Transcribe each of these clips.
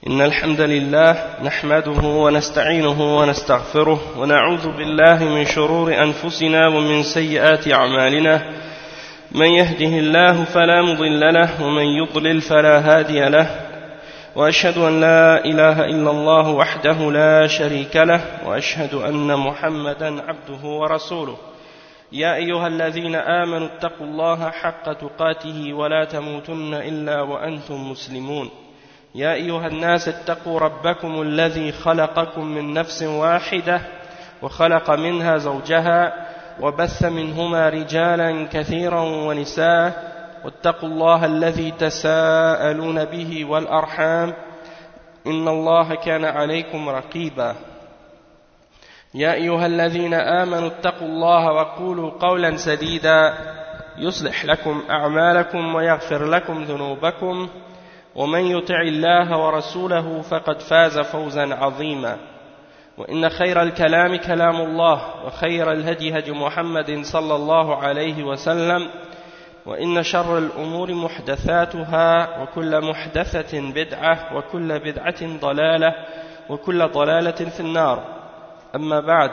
إن الحمد لله نحمده ونستعينه ونستغفره ونعوذ بالله من شرور أنفسنا ومن سيئات أعمالنا من يهده الله فلا مضل له ومن يضلل فلا هادي له وأشهد أن لا إله إلا الله وحده لا شريك له وأشهد أن محمدا عبده ورسوله يا أيها الذين آمنوا اتقوا الله حق تقاته ولا تموتن إلا وأنتم مسلمون يا أيها الناس اتقوا ربكم الذي خلقكم من نفس واحدة وخلق منها زوجها وبث منهما رجالا كثيرا ونساء واتقوا الله الذي تساءلون به والأرحام إن الله كان عليكم رقيبا يا أيها الذين آمنوا اتقوا الله وقولوا قولا سديدا يصلح لكم أعمالكم ويغفر لكم ذنوبكم ومن يطع الله ورسوله فقد فاز فوزا عظيما وإن خير الكلام كلام الله وخير الهدي هدي محمد صلى الله عليه وسلم وإن شر الأمور محدثاتها وكل محدثة بدعة وكل بدعة ضلالة وكل ضلالة في النار أما بعد.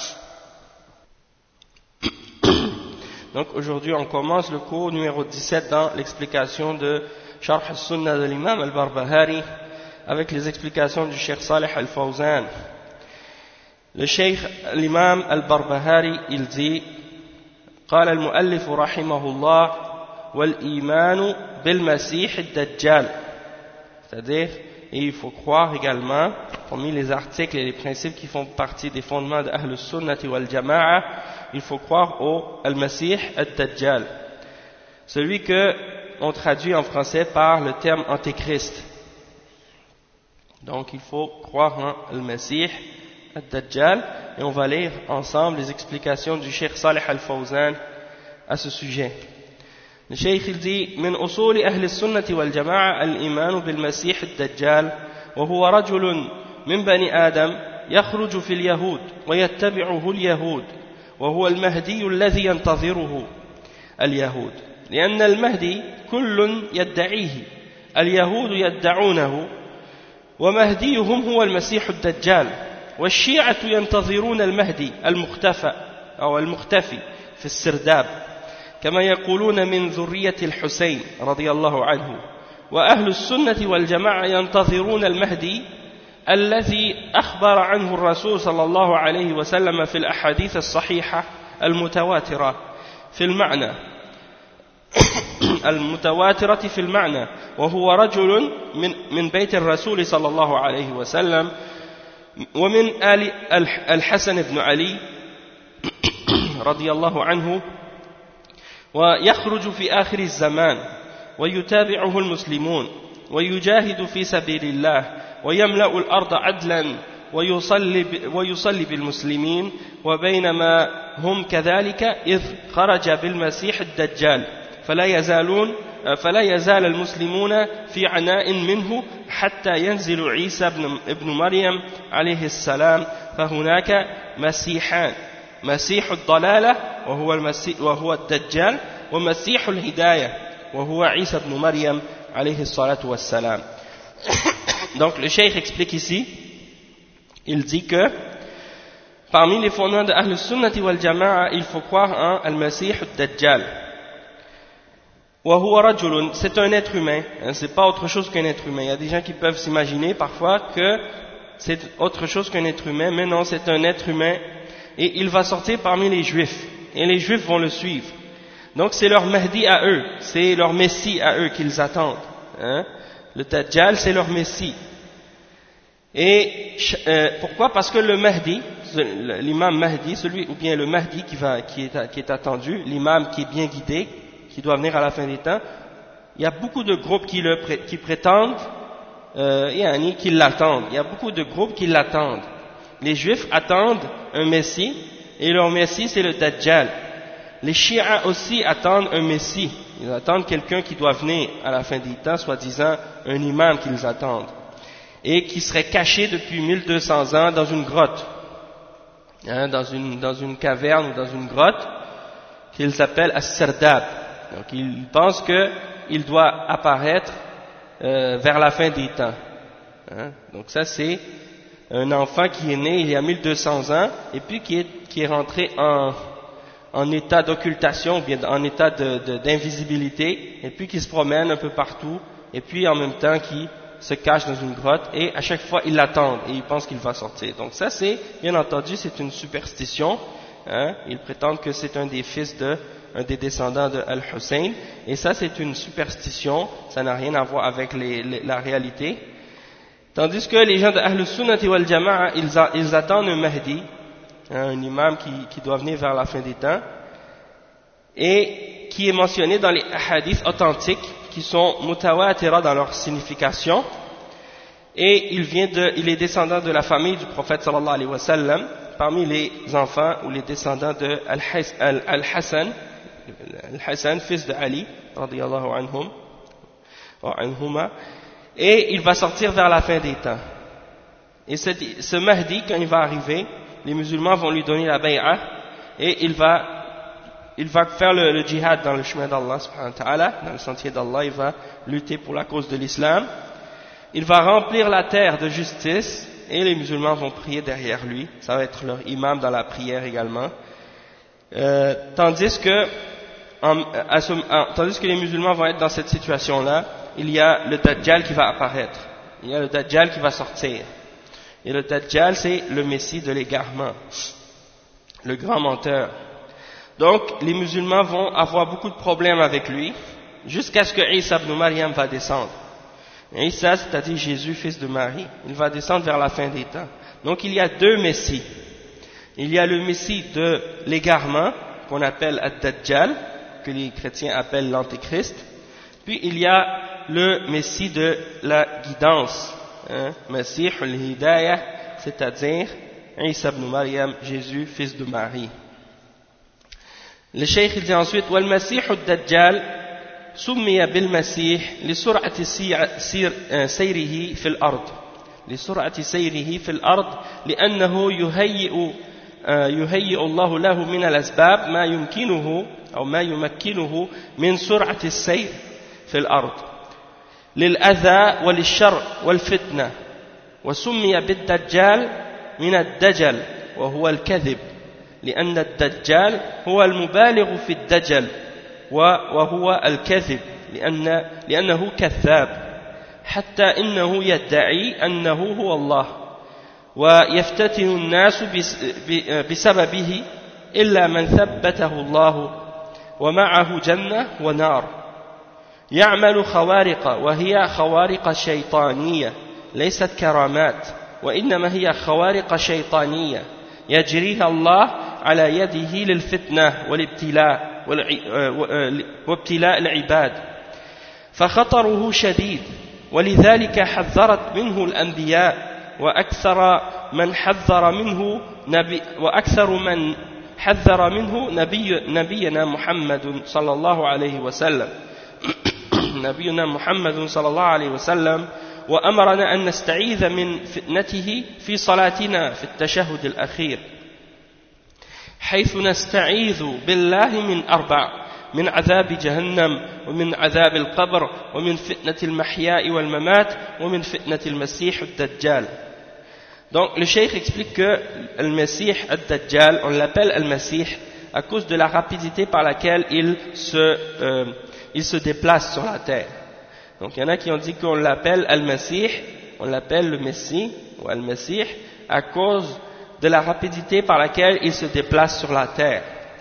Donc aujourd'hui on commence le cours numéro 17 dans l'explication de Sharh al-Sunnah de l'imam al-Barbahari avec les explications du Cheikh Salih al-Fawzan. Le Cheikh l'imam al-Barbahari il dit قال المؤلف رحمه الله والإيمان بالمسيح الدجال, c'est-à-dire il faut croire également parmi les articles et les principes qui font partie des fondements de Ahl al-Sunnati wal-Jama'a, il faut croire au al-Masih al-Dajjal, celui que on traduit en français par le terme antéchrist. Donc il faut croire en al-Masih al-Dajjal et on va lire ensemble les explications du Cheikh Salih al-Fawzan à ce sujet. Le Cheikh il dit من أصول أهل السنة والجماعة الإيمان بالمسيح الدجال وهو رجل من بني آدم يخرج في اليهود ويتبعه اليهود وهو المهدي الذي ينتظره اليهود لأن المهدي كل يدعيه اليهود يدعونه ومهديهم هو المسيح الدجال والشيعة ينتظرون المهدي المختفى أو المختفي في السرداب كما يقولون من ذرية الحسين رضي الله عنه وأهل السنة والجماعة ينتظرون المهدي الذي أخبر عنه الرسول صلى الله عليه وسلم في الأحاديث الصحيحة المتواترة في المعنى في المعنى وهو رجل من بيت الرسول صلى الله عليه وسلم ومن آل الحسن بن علي رضي الله عنه ويخرج في آخر الزمان ويتابعه المسلمون ويجاهد في سبيل الله ويملأ الأرض عدلا ويصلي بالمسلمين وبينما هم كذلك إذ خرج بالمسيح الدجال فلا يزال المسلمون في عناء منه حتى ينزل عيسى ابن مريم عليه السلام فهناك مسيحان مسيح الضلالة وهو الدجال ومسيح الهداية وهو عيسى ابن مريم عليه الصلاة والسلام. Donc le cheikh explique ici, il dit que parmi les fondements de Ahl Sunnati wal Jama'a, il faut croire en Al-Masih al-Dajjal. وهو رجل, c'est un être humain, hein, c'est pas autre chose qu'un être humain. Il y a des gens qui peuvent s'imaginer parfois que c'est autre chose qu'un être humain, mais non, c'est un être humain et il va sortir parmi les juifs et les juifs vont le suivre. Donc c'est leur Mahdi à eux, c'est leur Messie à eux qu'ils attendent, hein. Le Dajjal c'est leur Messie. Et pourquoi? Parce que le Mahdi, l'imam Mahdi, celui ou bien le Mahdi qui est attendu, l'imam qui est bien guidé, qui doit venir à la fin des temps, il y a beaucoup de groupes qui prétendent, qui l'attendent. Il y a beaucoup de groupes qui l'attendent. Les juifs attendent un Messie, et leur Messie c'est le Dajjal. Les chiites aussi attendent un Messie. Ils attendent quelqu'un qui doit venir à la fin des temps, soi-disant un imam qu'ils attendent. Et qui serait caché depuis 1200 ans dans une grotte. Hein, dans une caverne ou dans une grotte, qu'ils appellent As-Sardab. Donc ils pensent qu'il doit apparaître vers la fin des temps. Hein? Donc ça c'est un enfant qui est né il y a 1200 ans et puis qui est rentré en état d'occultation, ou bien en état d'invisibilité, et puis qui se promène un peu partout, et puis en même temps qui se cache dans une grotte, et à chaque fois ils l'attendent, et ils pensent qu'il va sortir. Donc ça c'est, bien entendu, c'est une superstition, hein? Ils prétendent que c'est un des fils un des descendants de Al-Hussein, et ça c'est une superstition, ça n'a rien à voir avec la réalité. Tandis que les gens de Ahl Sunnati wal Jama'a, ils attendent un Mahdi, un imam qui doit venir vers la fin des temps, et qui est mentionné dans les hadiths authentiques, qui sont mutawatira dans leur signification, et il est descendant de la famille du prophète sallallahu alayhi wa sallam, parmi les enfants ou les descendants de Al-Hassan, fils de Ali, radiyallahu anhuma, et il va sortir vers la fin des temps. Et ce Mahdi, quand il va arriver, les musulmans vont lui donner la bay'a, et il va faire le djihad dans le chemin d'Allah subhanahu wa ta'ala, dans le sentier d'Allah, il va lutter pour la cause de l'islam. Il va remplir la terre de justice, et les musulmans vont prier derrière lui, ça va être leur imam dans la prière également. Tandis que les musulmans vont être dans cette situation-là, il y a le Dajjal qui va apparaître, il y a le Dajjal qui va sortir. Et le Dajjal, c'est le Messie de l'égarement, le grand menteur. Donc, les musulmans vont avoir beaucoup de problèmes avec lui, jusqu'à ce que Isa ibn Maryam va descendre. Isa, c'est-à-dire Jésus, fils de Marie, il va descendre vers la fin des temps. Donc, il y a deux Messies. Il y a le Messie de l'égarement, qu'on appelle Ad-Dajjal, que les chrétiens appellent l'Antéchrist. Puis, il y a le Messie de la guidance, Messie al-Hidayah, c'est-à-dire Isa ibn Maryam, Jésus, fils de Marie. Le cheikh dit ensuite والمسيح الدجال سمي بالمسيح لسرعة سيره في الأرض لأنه يهيئ الله له من الأسباب ما يمكنه من سرعة السير في الأرض للأذى وللشر والفتنة وسمي بالدجال من الدجل وهو الكذب لأن الدجال هو المبالغ في الدجل وهو الكذب لأنه كذاب حتى إنه يدعي أنه هو الله ويفتتن الناس بسببه إلا من ثبته الله ومعه جنة ونار يعمل خوارق وهي خوارق شيطانية ليست كرامات وإنما هي خوارق شيطانية يجريها الله على يده للفتنة وابتلاء العباد فخطره شديد ولذلك حذرت منه الأنبياء وأكثر من حذر منه نبينا محمد صلى الله عليه وسلم وأمرنا أن نستعيذ من فتنته في صلاتنا في التشهد الأخير حيث نستعيذ بالله من أربع من عذاب جهنم ومن عذاب القبر ومن فتنة المحياء والممات ومن فتنة المسيح الدجال. Donc le cheikh explique que le Messie ad-Dajjal, on l'appelle al-Messie à cause de la rapidité par laquelle il se déplace sur la terre. Donc il y en a qui ont dit qu'on l'appelle al-Messie, on l'appelle le Messie ou al-Messie à cause de la rapidité par laquelle il se déplace sur la terre.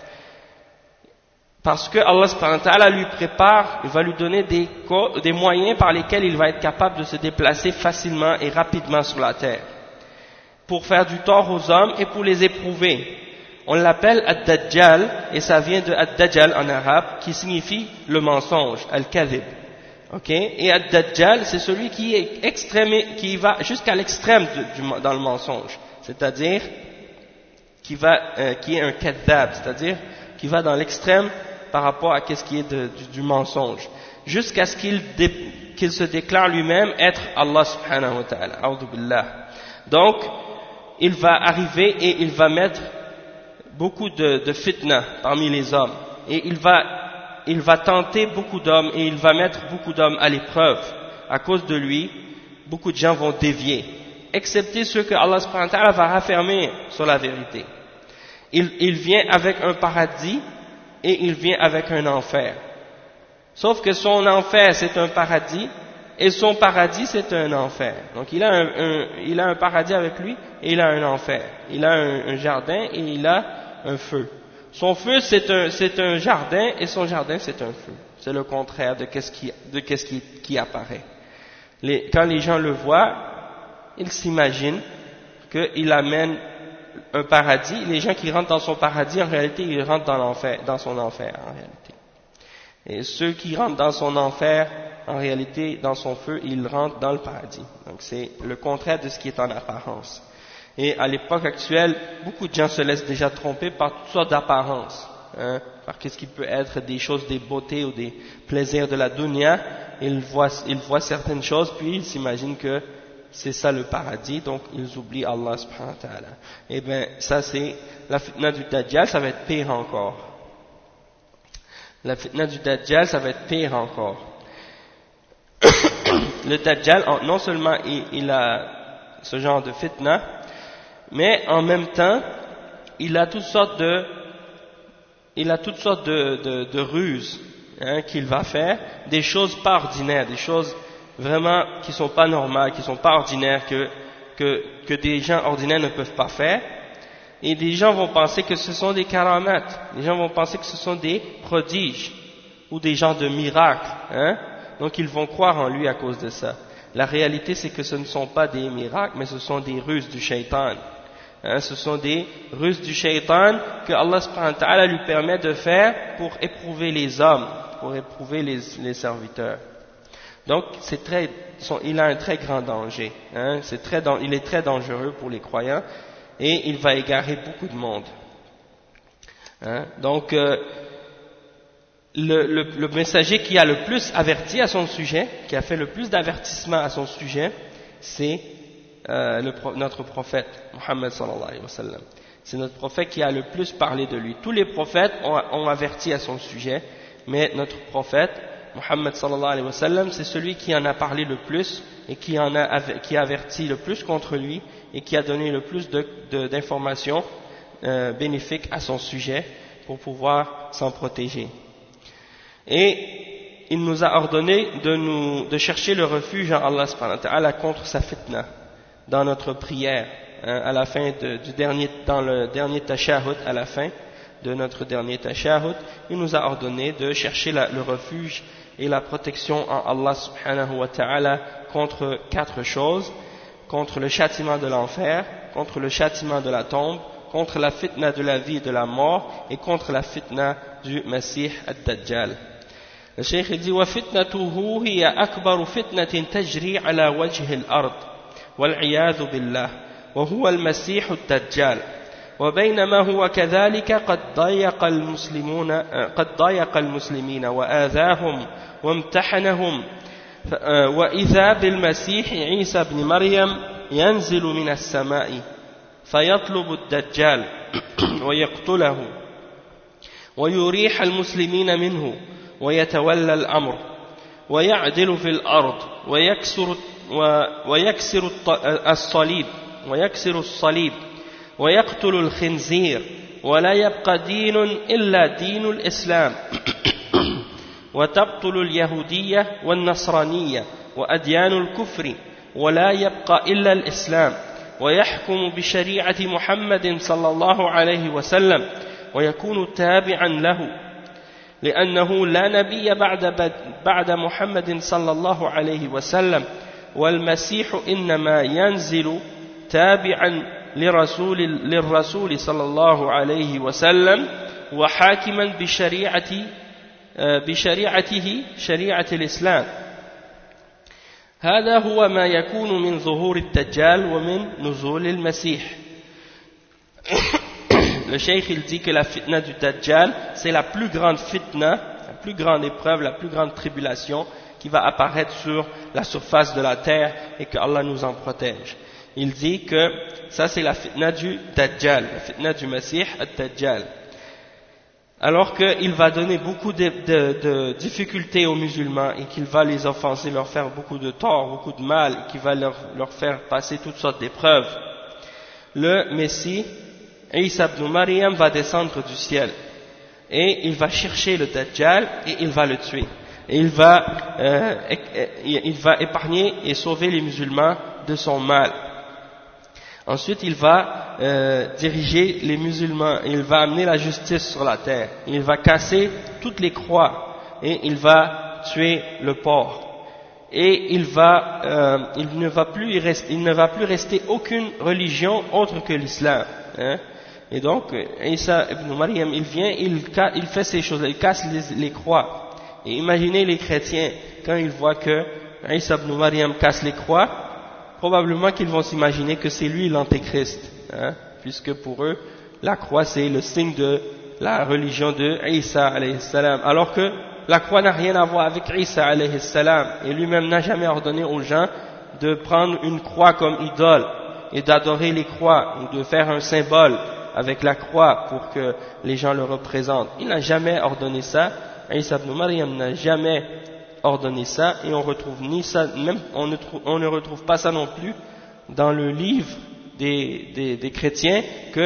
Parce que Allah subhanahu wa ta'ala lui prépare, il va lui donner des moyens par lesquels il va être capable de se déplacer facilement et rapidement sur la terre, pour faire du tort aux hommes et pour les éprouver. On l'appelle Ad-Dajjal, et ça vient de Ad-Dajjal en arabe, qui signifie le mensonge, Al-Kadhib. Okay? Et Ad-Dajjal, c'est celui qui est extrême, qui va jusqu'à l'extrême dans le mensonge, c'est-à-dire qui est un kadhab, c'est-à-dire qui va dans l'extrême par rapport à ce qui est du mensonge, jusqu'à ce qu'il se déclare lui-même être Allah subhanahu wa ta'ala. A'udhu billah. Donc, il va arriver et il va mettre beaucoup de fitna parmi les hommes, et il va tenter beaucoup d'hommes, et il va mettre beaucoup d'hommes à l'épreuve à cause de lui, beaucoup de gens vont dévier, excepté ceux que Allah subhanahu wa ta'ala va raffermir sur la vérité. Il vient avec un paradis et il vient avec un enfer. Sauf que son enfer c'est un paradis et son paradis c'est un enfer. Donc il a un paradis avec lui et il a un enfer. Il a un jardin et il a un feu. Son feu c'est un jardin et son jardin c'est un feu. C'est le contraire de qu'est-ce qui apparaît. Quand les gens le voient, ils s'imaginent qu'il amène un paradis. Les gens qui rentrent dans son paradis, en réalité, ils rentrent dans son enfer, en réalité. Et ceux qui rentrent dans son enfer, en réalité, dans son feu, ils rentrent dans le paradis. Donc c'est le contraire de ce qui est en apparence. Et à l'époque actuelle, beaucoup de gens se laissent déjà tromper par toutes sortes d'apparences, par qu'est-ce qui peut être des choses, des beautés ou des plaisirs de la dunya. Ils voient certaines choses, puis ils s'imaginent que c'est ça le paradis, donc ils oublient Allah subhanahu wa ta'ala. Et bien, ça c'est la fitna du Dajjal, ça va être pire encore. La fitna du Dajjal, ça va être pire encore. Le Dajjal, non seulement il a ce genre de fitna, mais en même temps, il a toutes sortes de ruses qu'il va faire, des choses pas ordinaires, des choses vraiment qui sont pas normales, qui sont pas ordinaires, que des gens ordinaires ne peuvent pas faire. Et des gens vont penser que ce sont des karamat, les gens vont penser que ce sont des prodiges ou des genres de miracles, donc ils vont croire en lui à cause de ça. La réalité c'est que ce ne sont pas des miracles, mais ce sont des ruses du shaitan. Ce sont des ruses du shaitan que Allah subhanahu wa ta'ala lui permet de faire pour éprouver les hommes, pour éprouver les serviteurs. Donc il a un très grand danger, il est très dangereux pour les croyants et il va égarer beaucoup de monde. Donc le messager qui a le plus averti à son sujet, qui a fait le plus d'avertissements à son sujet, c'est notre prophète Muhammad sallallahu alayhi wa sallam. C'est notre prophète qui a le plus parlé de lui. Tous les prophètes ont averti à son sujet, mais notre prophète Muhammad sallallahu alayhi wa sallam, c'est celui qui en a parlé le plus et qui a averti le plus contre lui et qui a donné le plus d'informations bénéfiques à son sujet pour pouvoir s'en protéger. Et il nous a ordonné de chercher le refuge en Allah subhanahu wa ta'ala contre sa fitna dans notre prière, à la fin dans le dernier tashahhud, à la fin de notre dernier tashahhud, il nous a ordonné de chercher le refuge et la protection en Allah subhanahu wa ta'ala contre 4 choses: contre le châtiment de l'enfer, contre le châtiment de la tombe, contre la fitna de la vie et de la mort, et contre la fitna du Messie ad-Dajjal. Le Cheikh dit: وَفِتْنَتُهُ هِيَ أَكْبَرُ فِتْنَةٍ تَجْرِي عَلَى وَجْهِ الْأَرْضِ وَالْعِيَاذُ بِاللَّهِ وهو المسيح الدجال. وبينما هو كذلك قد ضايق المسلمين وآذاهم وامتحنهم، وإذا بالمسيح عيسى بن مريم ينزل من السماء فيطلب الدجال ويقتله ويريح المسلمين منه ويتولى الأمر ويعدل في الأرض ويكسر الصليب ويقتل الخنزير ولا يبقى دين إلا دين الإسلام وتبطل اليهودية والنصرانية وأديان الكفر ولا يبقى إلا الإسلام ويحكم بشريعة محمد صلى الله عليه وسلم ويكون تابعا له لأنه لا نبي بعد محمد صلى الله عليه وسلم والمسيح إنما ينزل تابعا للرسول صلى الله عليه وسلم وحاكما بشريعته شريعة الإسلام. هذا هو ما يكون من ظهور الدجال ومن نزول المسيح. Le cheikh il dit que la fitna du Dajjal c'est la plus grande fitna, la plus grande épreuve, la plus grande tribulation qui va apparaître sur la surface de la terre et que Allah nous en protège. Il dit que ça c'est la fitna du Dajjal, la fitna du Messie ad-Dajjal. alors qu'il va donner beaucoup de difficultés aux musulmans et qu'il va les offenser, leur faire beaucoup de tort, beaucoup de mal, et qu'il va leur faire passer toutes sortes d'épreuves, le Messie, Isa ibn Maryam, va descendre du ciel et il va chercher le Dajjal et il va le tuer. Et il va épargner et sauver les musulmans de son mal. Ensuite, il va diriger les musulmans et il va amener la justice sur la terre. Il va casser toutes les croix et il va tuer le porc. Et il ne va plus rester aucune religion autre que l'islam. Hein. Et donc, Isa ibn Maryam, il vient, il fait ces choses, il casse les croix. Et imaginez les chrétiens, quand ils voient que Isa ibn Maryam casse les croix, probablement qu'ils vont s'imaginer que c'est lui l'antéchrist, hein, puisque pour eux, la croix c'est le signe de la religion de Isa alayhi salam, alors que la croix n'a rien à voir avec Isa alayhi salam, et lui-même n'a jamais ordonné aux gens de prendre une croix comme idole, et d'adorer les croix, ou de faire un symbole avec la croix pour que les gens le représentent. Il n'a jamais ordonné ça, Isa ibn Maryam n'a jamais ordonné ça, et on retrouve ni ça, même on ne retrouve pas ça non plus dans le livre des chrétiens,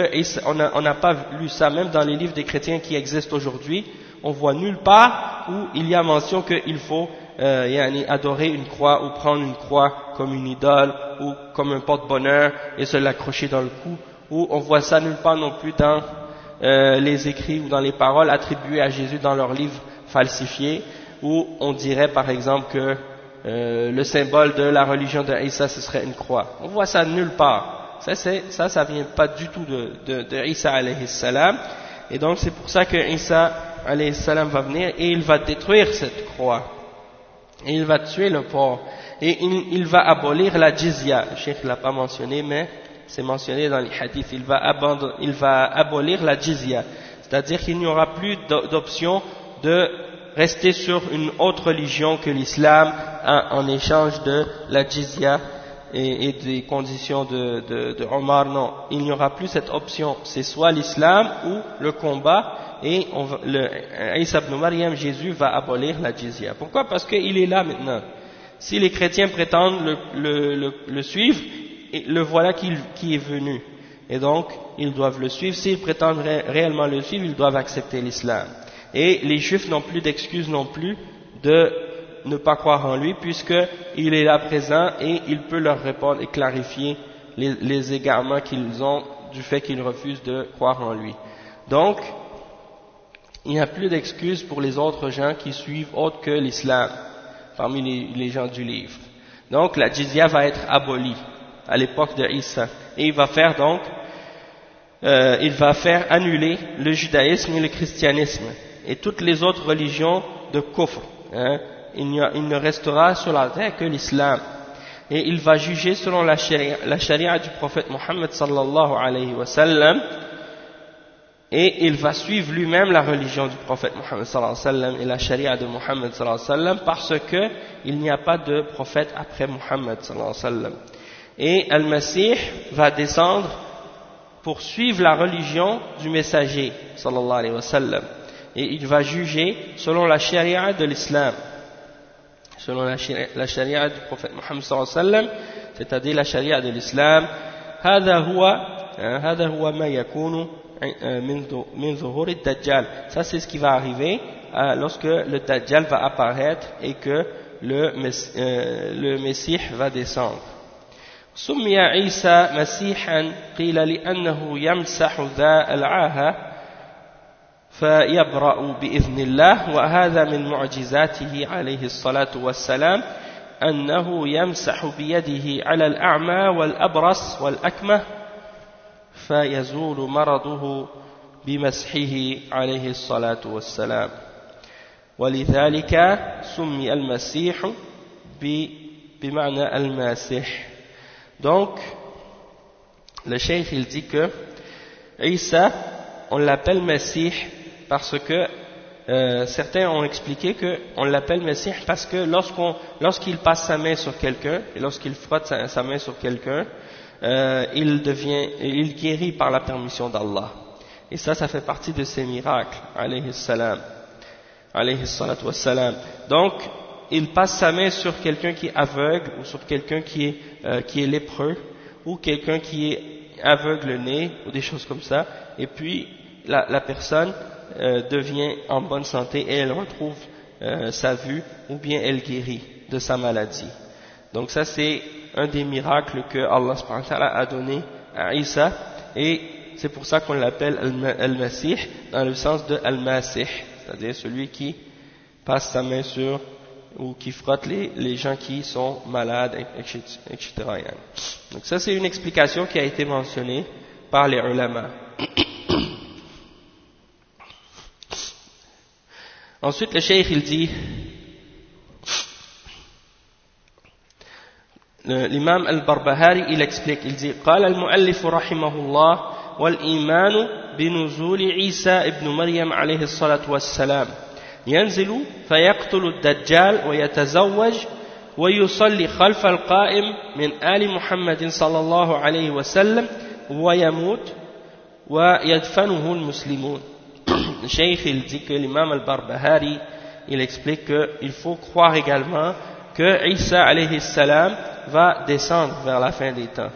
on n'a pas lu ça, même dans les livres des chrétiens qui existent aujourd'hui, on voit nulle part où il y a mention qu'il faut adorer une croix ou prendre une croix comme une idole ou comme un porte-bonheur et se l'accrocher dans le cou, ou on voit ça nulle part non plus dans les écrits ou dans les paroles attribuées à Jésus dans leurs livres falsifiés, où on dirait par exemple que le symbole de la religion de Isa ce serait une croix. On voit ça nulle part. Ça vient pas du tout de Isa alayhi salam, et donc c'est pour ça que Isa alayhi salam va venir et il va détruire cette croix et il va tuer le porc et il va abolir la jizya. Le cheikh l'a pas mentionné, mais c'est mentionné dans les hadiths. Il va abolir la jizya, c'est-à-dire qu'il n'y aura plus d'option de rester sur une autre religion que l'islam en échange de la jizya et des conditions de Omar. Non, il n'y aura plus cette option. C'est soit l'islam ou le combat, et Isa ibn Maryam, Jésus, va abolir la jizya. Pourquoi? Parce qu'il est là maintenant. Si les chrétiens prétendent le suivre, le voilà qui est venu. Et donc, ils doivent le suivre. S'ils prétendent réellement le suivre, ils doivent accepter l'islam. Et les juifs n'ont plus d'excuses non plus de ne pas croire en lui, puisqu'il est là présent et il peut leur répondre et clarifier les égarements qu'ils ont du fait qu'ils refusent de croire en lui. Donc, il n'y a plus d'excuses pour les autres gens qui suivent autre que l'islam, parmi les gens du livre. Donc, la jizya va être abolie à l'époque de Isa. Et il va faire annuler le judaïsme et le christianisme et toutes les autres religions de kufr. Hein. Il ne restera sur la terre que l'islam. Et il va juger selon la charia du prophète Mohammed sallallahu alayhi wa sallam, et il va suivre lui-même la religion du prophète Mohammed sallallahu alayhi wa sallam et la charia de Mohammed sallallahu alayhi wa sallam, parce que il n'y a pas de prophète après Mohammed sallallahu alayhi wa sallam. Et Al-Masih va descendre pour suivre la religion du messager sallallahu alayhi wa sallam, et il va juger selon la charia de l'islam, selon la charia du prophète Mohammed sallallahu alayhi wa sallam, c'est-à-dire la charia de l'islam. هذا هو ما يكون من ظهور الدجال. Ça c'est ce qui va arriver lorsque le Dajjal va apparaître et que le Messie va descendre. سمي عيسى مسيحا قيل لأنه يمسح ذا العاهة فيبرأ بإذن الله، وهذا من معجزاته عليه الصلاة والسلام أنه يمسح بيده على الأعمى والأبرص والأكمه فيزول مرضه بمسحه عليه الصلاة والسلام، ولذلك سمي المسيح بمعنى الماسح. Donc, le cheikh il dit que Isa, on l'appelle Messie parce que certains ont expliqué qu'on l'appelle Messie parce que lorsqu'il passe sa main sur quelqu'un et lorsqu'il frotte sa main sur quelqu'un, il guérit par la permission d'Allah. Et ça fait partie de ces miracles, alayhi salam. Alayhi salatu wassalam. Donc, il passe sa main sur quelqu'un qui est aveugle, ou sur quelqu'un qui est lépreux, ou quelqu'un qui est aveugle-né, ou des choses comme ça, et puis la personne devient en bonne santé et elle retrouve sa vue, ou bien elle guérit de sa maladie. Donc ça c'est un des miracles que Allah subhanahu wa ta'ala a donné à Isa, et c'est pour ça qu'on l'appelle Al-Masih, dans le sens de Al-Masih, c'est-à-dire celui qui passe sa main sur, ou qui frotte les gens qui sont malades, etc. Donc ça c'est une explication qui a été mentionnée par les ulama. Ensuite le cheikh il dit, l'imam al-Barbahari il explique, il dit قال المؤلف رحمه الله والإيمان بنزول عيسى ابن مريم عليه الصلاة والسلام ينزل فيقتل الدجال ويتزوج ويصلي خلف القائم من آل محمد صلى الله عليه وسلم ويموت ويدفنه المسلمون. Le cheikh il dit que l'imam al-Barbahari il explique qu'il faut croire également que Isa alayhi salam va descendre vers la fin des temps.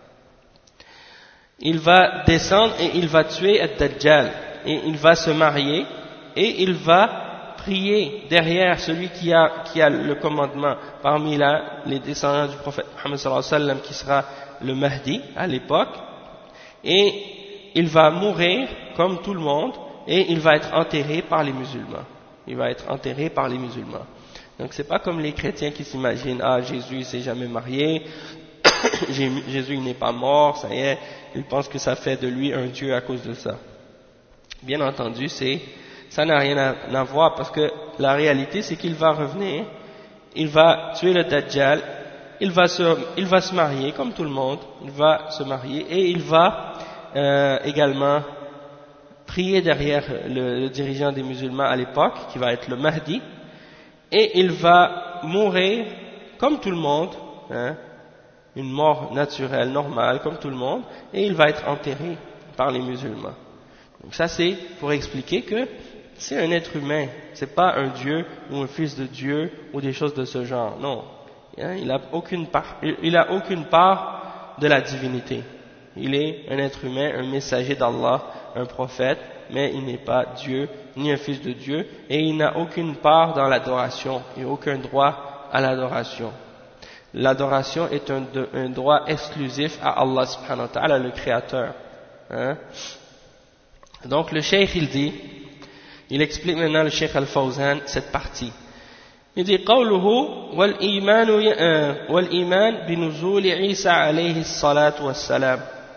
Il va descendre et il va tuer Ad-Dajjal et il va se marier et il va prier derrière celui qui a le commandement parmi les descendants du prophète Muhammad sallallahu alayhi wa sallam qui sera le Mahdi à l'époque, et il va mourir comme tout le monde et il va être enterré par les musulmans. Il va être enterré par les musulmans. Donc c'est pas comme les chrétiens qui s'imaginent, Jésus il s'est jamais marié, Jésus il n'est pas mort, ça y est, ils pensent que ça fait de lui un Dieu à cause de ça. Bien entendu, ça n'a rien à voir, parce que la réalité c'est qu'il va revenir, il va tuer le Dajjal, il va se marier comme tout le monde, il va se marier et il va également prier derrière le dirigeant des musulmans à l'époque, qui va être le Mahdi, et il va mourir comme tout le monde, une mort naturelle, normale, comme tout le monde, et il va être enterré par les musulmans. Donc ça c'est pour expliquer que c'est un être humain, c'est pas un Dieu ou un fils de Dieu ou des choses de ce genre, non. Il a aucune part de la divinité. Il est un être humain, un messager d'Allah, un prophète, mais il n'est pas Dieu, ni un fils de Dieu, et il n'a aucune part dans l'adoration, et aucun droit à l'adoration. L'adoration est un droit exclusif à Allah subhanahu wa ta'ala, le créateur. Donc le cheikh il explique maintenant, le cheikh al-Fawzan, cette partie. Il dit قوله والإيمان بنزول عيسى عليه الصلاة والسلام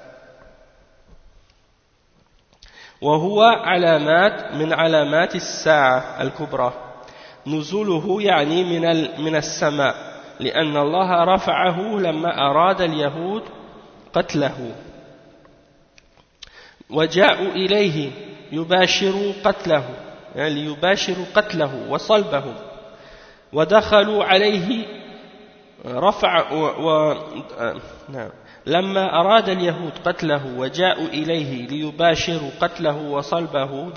وهو علامات من علامات الساعة الكبرى. نزوله يعني من السماء، لأن الله رفعه لما أراد اليهود قتله، وجاءوا إليه يباشروا قتله، يعني ليباشروا قتله وصلبه، ودخلوا عليه لما أراد اليهود قتله وجاءوا إليه ليباشروا قتله وصلبه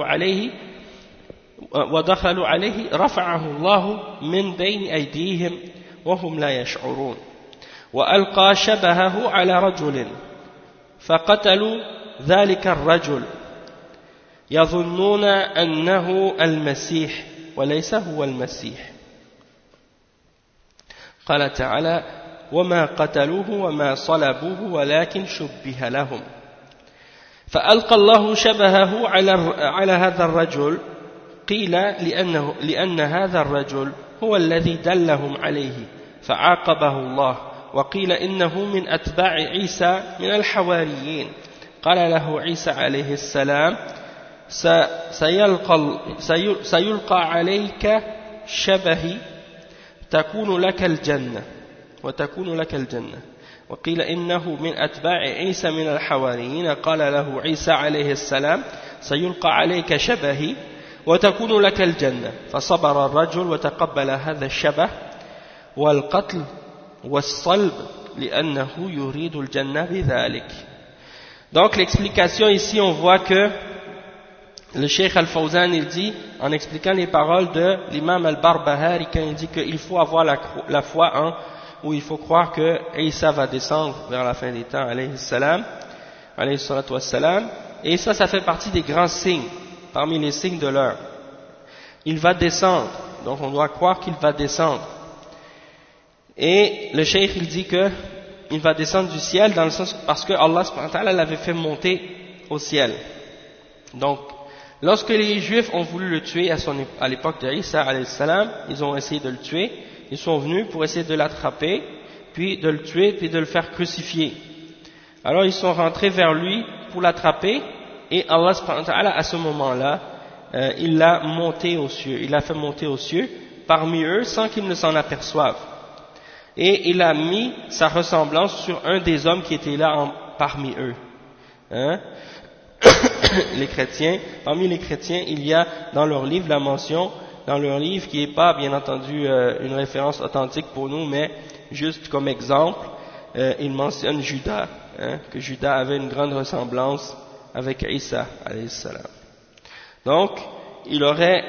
ودخلوا عليه رفعه الله من بين أيديهم وهم لا يشعرون، وألقى شبهه على رجل فقتلوا ذلك الرجل يظنون أنه المسيح وليس هو المسيح. قال تعالى وما قتلوه وما صلبوه ولكن شبه لهم، فألقى الله شبهه على هذا الرجل، قيل لأن هذا الرجل هو الذي دلهم عليه فعاقبه الله، وقيل إنه من أتباع عيسى من الحواريين. قال له عيسى عليه السلام سيلقى عليك شبهي تكون لك الجنة وتكون لك الجنة، وقيل إنه من أتباع عيسى من الحواريين. قال له عيسى عليه السلام سيلقى عليك شبهي وتكون لك الجنة، فصبر الرجل وتقبل هذا الشبه والقتل والصلب لأنه يريد الجنة بذلك. Donc l'explication ici, on voit que le Cheikh Al-Fawzan, il dit, en expliquant les paroles de l'imam Al-Barbahari, quand il dit qu'il faut avoir la foi où il faut croire que Isa va descendre vers la fin des temps, alayhi salam, alayhi salatu wassalam, et ça fait partie des grands signes, parmi les signes de l'heure. Il va descendre, donc on doit croire qu'il va descendre. Et le Cheikh, il dit que il va descendre du ciel dans le sens parce que Allah subhanahu wa ta'ala l'avait fait monter au ciel. Donc, lorsque les Juifs ont voulu le tuer à l'époque d'Isa alayhi salam, ils ont essayé de le tuer. Ils sont venus pour essayer de l'attraper, puis de le tuer, puis de le faire crucifier. Alors ils sont rentrés vers lui pour l'attraper, et Allah subhanahu wa ta'ala, à ce moment-là, il l'a monté aux cieux. Il l'a fait monter aux cieux parmi eux sans qu'ils ne s'en aperçoivent. Et il a mis sa ressemblance sur un des hommes qui étaient là parmi eux. Hein? Les chrétiens, parmi les chrétiens, il y a dans leur livre la mention, dans leur livre qui n'est pas bien entendu une référence authentique pour nous, mais juste comme exemple, il mentionne Judas, hein, que Judas avait une grande ressemblance avec Isa alayhi salam. Donc, il aurait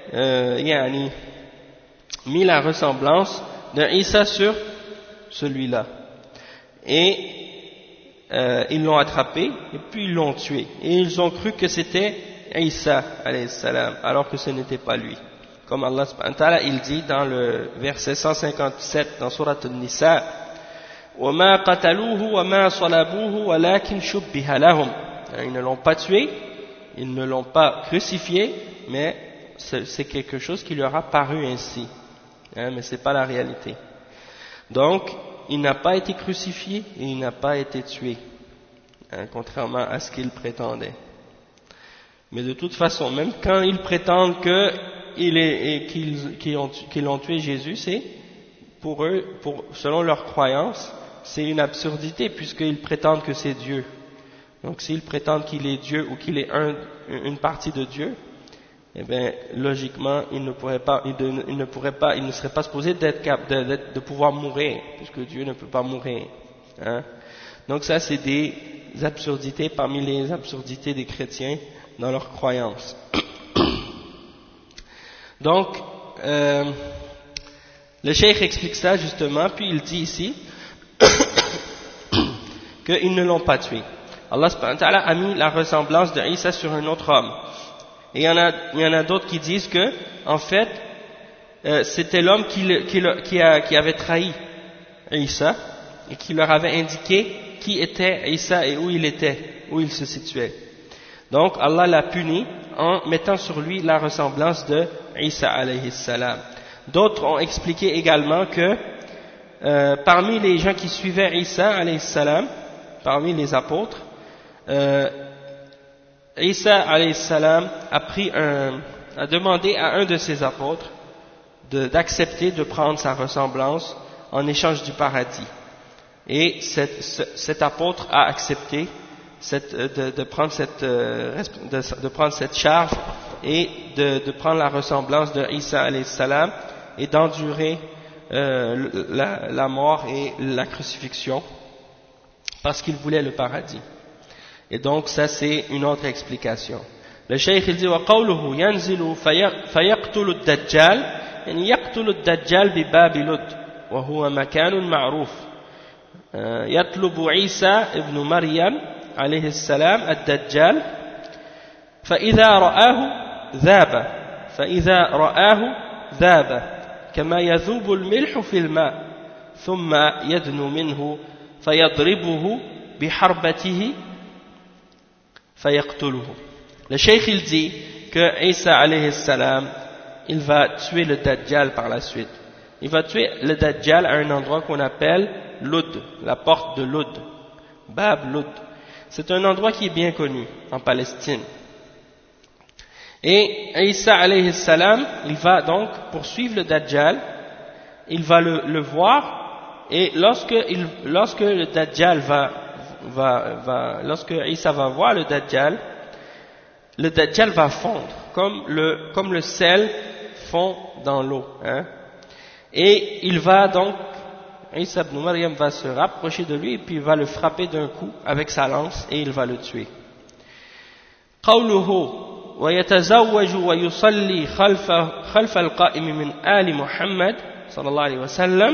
mis la ressemblance de Isa sur celui-là. Et ils l'ont attrapé, et puis ils l'ont tué. Et ils ont cru que c'était Isa alayhi salam, alors que ce n'était pas lui. Comme Allah subhanahu wa ta'ala, il dit dans le verset 157 dans Surat An-Nisa, وَمَا قَتَلُوهُ وَمَا صَلَبُوهُ وَلَكِنْ شُبِّهَ لَهُمْ. Ils ne l'ont pas tué, ils ne l'ont pas crucifié, mais c'est quelque chose qui leur a paru ainsi. Hein, mais ce n'est pas la réalité. Donc, il n'a pas été crucifié et il n'a pas été tué, hein, contrairement à ce qu'ils prétendaient. Mais de toute façon, même quand ils prétendent qu'ils ont tué Jésus, c'est pour eux, selon leur croyance, c'est une absurdité puisqu'ils prétendent que c'est Dieu. Donc s'ils prétendent qu'il est Dieu ou qu'il est une partie de Dieu, eh bien logiquement il ne serait pas supposé de pouvoir mourir, puisque Dieu ne peut pas mourir. Hein? Donc ça c'est des absurdités parmi les absurdités des chrétiens dans leur croyance. Donc le cheikh explique ça justement, puis il dit ici qu'ils ne l'ont pas tué. Allah subhanahu wa ta'ala a mis la ressemblance de Isa sur un autre homme. Et il y en a d'autres qui disent que, en fait, c'était l'homme qui avait trahi Isa et qui leur avait indiqué qui était Isa et où il se situait. Donc Allah l'a puni en mettant sur lui la ressemblance de Isa alayhi salam. D'autres ont expliqué également que parmi les gens qui suivaient Isa alayhi salam, parmi les apôtres, Isa alayhi salam a demandé à un de ses apôtres d'accepter de prendre sa ressemblance en échange du paradis. Et cet apôtre a accepté de prendre cette charge et de prendre la ressemblance de Isa alayhi salam et d'endurer la mort et la crucifixion parce qu'il voulait le paradis. Et donc ça c'est une autre explication. Le cheikh il dit وقوله ينزل فيقتل الدجال يعني يقتل الدجال بباب لد وهو مكان معروف يطلب عيسى ابن مريم عليه السلام الدجال فإذا رآه ذاب كما يذوب الملح في الماء ثم يدنو منه فيضربه بحربته فيقتله. Le cheikh il dit que Isa alayhi salam il va tuer le Dajjal par la suite. Il va tuer le Dajjal à un endroit qu'on appelle Lud, la porte de Lud, Bab Lud. C'est un endroit qui est bien connu en Palestine. Et Isa alayhi salam, il va donc poursuivre le Dajjal, il va le voir, et lorsque le Dajjal lorsque Isa va voir le Dajjal va fondre, comme le sel fond dans l'eau, hein. Et il va donc Isa ibn Maryam va se rapprocher de lui et puis il va le frapper d'un coup avec sa lance et il va le tuer. قوله ويتزوج ويصلي خلف القائم من آل محمد صلى الله عليه وسلم.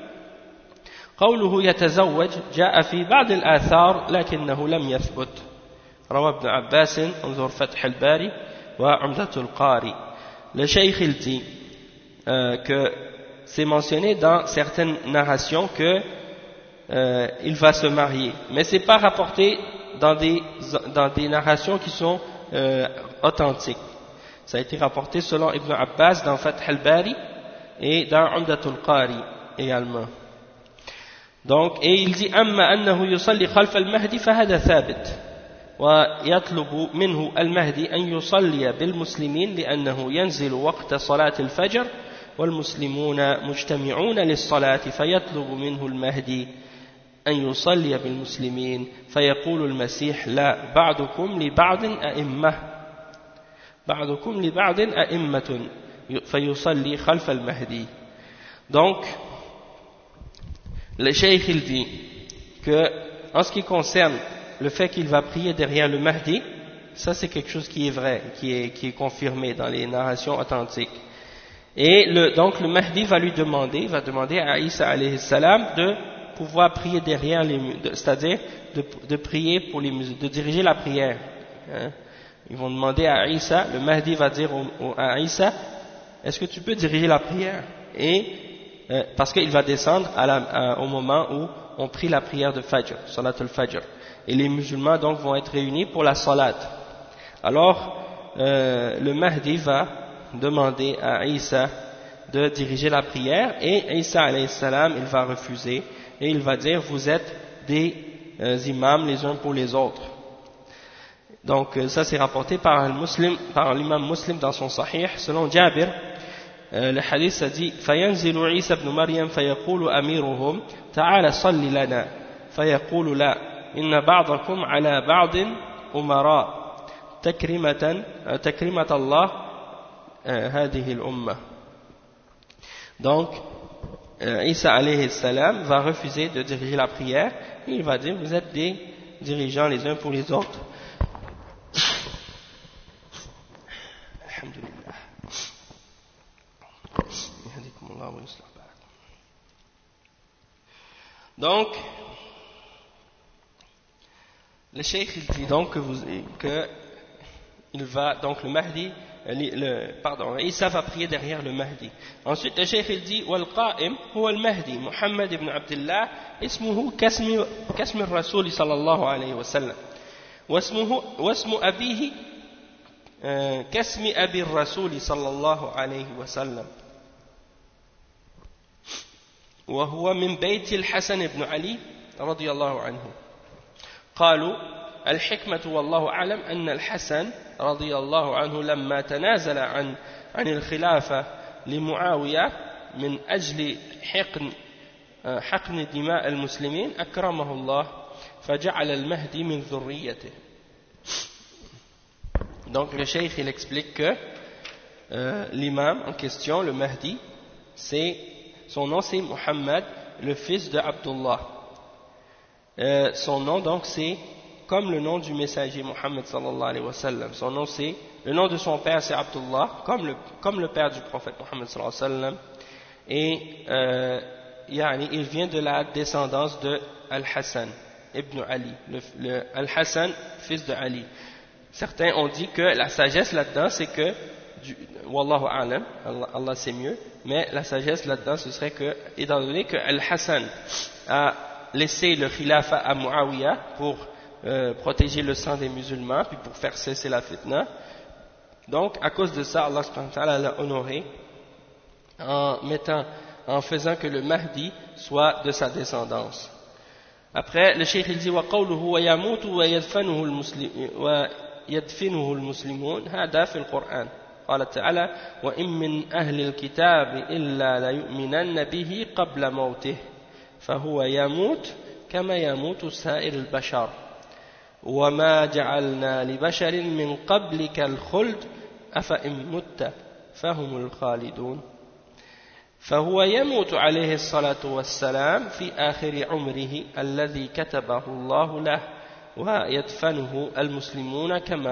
قوله يتزوج جاء في بعض الآثار لكنه لم يثبت. روى ابن عباس انظر فتح الباري وعمدة القاري. Le cheikh il dit que c'est mentionné dans certaines narrations que il va se marier, mais c'est pas rapporté dans des narrations qui sont authentiques. Ça a été rapporté selon Ibn Abbas dans Fath al-Bari et dans Umdatul Qari également. Donc, et il dit أما أنه يصلي خلف المهدي فهذا ثابت ويطلب منه المهدي أن يصلي بالمسلمين لأنه ينزل وقت صلاة الفجر والمسلمون مجتمعون للصلاة فيطلب منه المهدي أن يصلي بالمسلمين فيقول المسيح لا بعضكم لبعض أئمة فيصلي خلف المهدي. Donc le cheikh il dit que en ce qui concerne le fait qu'il va prier derrière le Mahdi, ça c'est quelque chose qui est vrai, qui est confirmé dans les narrations authentiques. Et donc le Mahdi va demander à Isa alayhi salam de pouvoir prier derrière c'est-à-dire de prier pour les musulmans, de diriger la prière. Hein? Ils vont demander à Isa, le Mahdi va dire à Isa, est-ce que tu peux diriger la prière? Et parce qu'il va descendre au moment où on prie la prière de Fajr, Salat al-Fajr. Et les musulmans donc vont être réunis pour la Salat. Alors, le Mahdi va demander à Isa de diriger la prière et Isa alayhi salam, il va refuser et il va dire, vous êtes des imams les uns pour les autres. Donc, ça c'est rapporté par l'imam Muslim dans son Sahih, selon Jabir. Le hadith a dit فينزل عيسى بن مريم فيقول أميرهم تعال صل لنا فيقول لا إن بعضكم على بعض أمراء تكريمة الله هذه الأمة. Donc Isa alayhi salam va refuser de diriger la prière et il va dire vous êtes des dirigeants les uns pour les autres. Alhamdulillah. Donc, le cheikh il dit donc donc le Mahdi, Isa va prier derrière le Mahdi. Ensuite le cheikh il dit والقائم هو المهدي محمد بن عبد الله اسمه كاسم الرسول صلى الله عليه وسلم واسم أبيه كاسم أبي الرسول صلى الله عليه وسلم وهو من بيت الحسن بن علي رضي الله عنه. قالوا الحكمة والله أعلم أن الحسن رضي الله عنه لما تنازل عن الخلافة لمعاوية من أجل حقن دماء المسلمين أكرمه الله فجعل المهدي من ذريته. Donc le cheikh il explique que l'imam en question, le Mahdi, son nom c'est Muhammad, le fils de Abdullah. Son nom donc c'est comme le nom du messager Muhammad sallallahu alayhi wa sallam. Son nom c'est, le nom de son père c'est Abdullah, comme le père du prophète Muhammad sallallahu alayhi wa sallam. Et il vient de la descendance de Al-Hassan ibn Ali, le Al-Hassan, fils de Ali. Certains ont dit que la sagesse là-dedans c'est que, Wallahu a'lam, Allah sait mieux, mais la sagesse là-dedans ce serait que, étant donné que Al-Hassan a laissé le khilafa à Muawiyah pour protéger le sang des musulmans, puis pour faire cesser la fitna, donc à cause de ça Allah subhanahu wa ta'ala l'a honoré en faisant que le Mahdi soit de sa descendance. Après le cheikh il dit وقوله ويموت ويدفنه المسلمون هذا في القرآن قال تعالى وإن من أهل الكتاب إلا ليؤمنن به قبل موته فهو يموت كما يموت سائر البشر وما جعلنا لبشر من قبلك الخلد أفإن مت فهم الخالدون. فهو يموت عليه الصلاة والسلام في آخر عمره الذي كتبه الله له ويدفنه المسلمون كما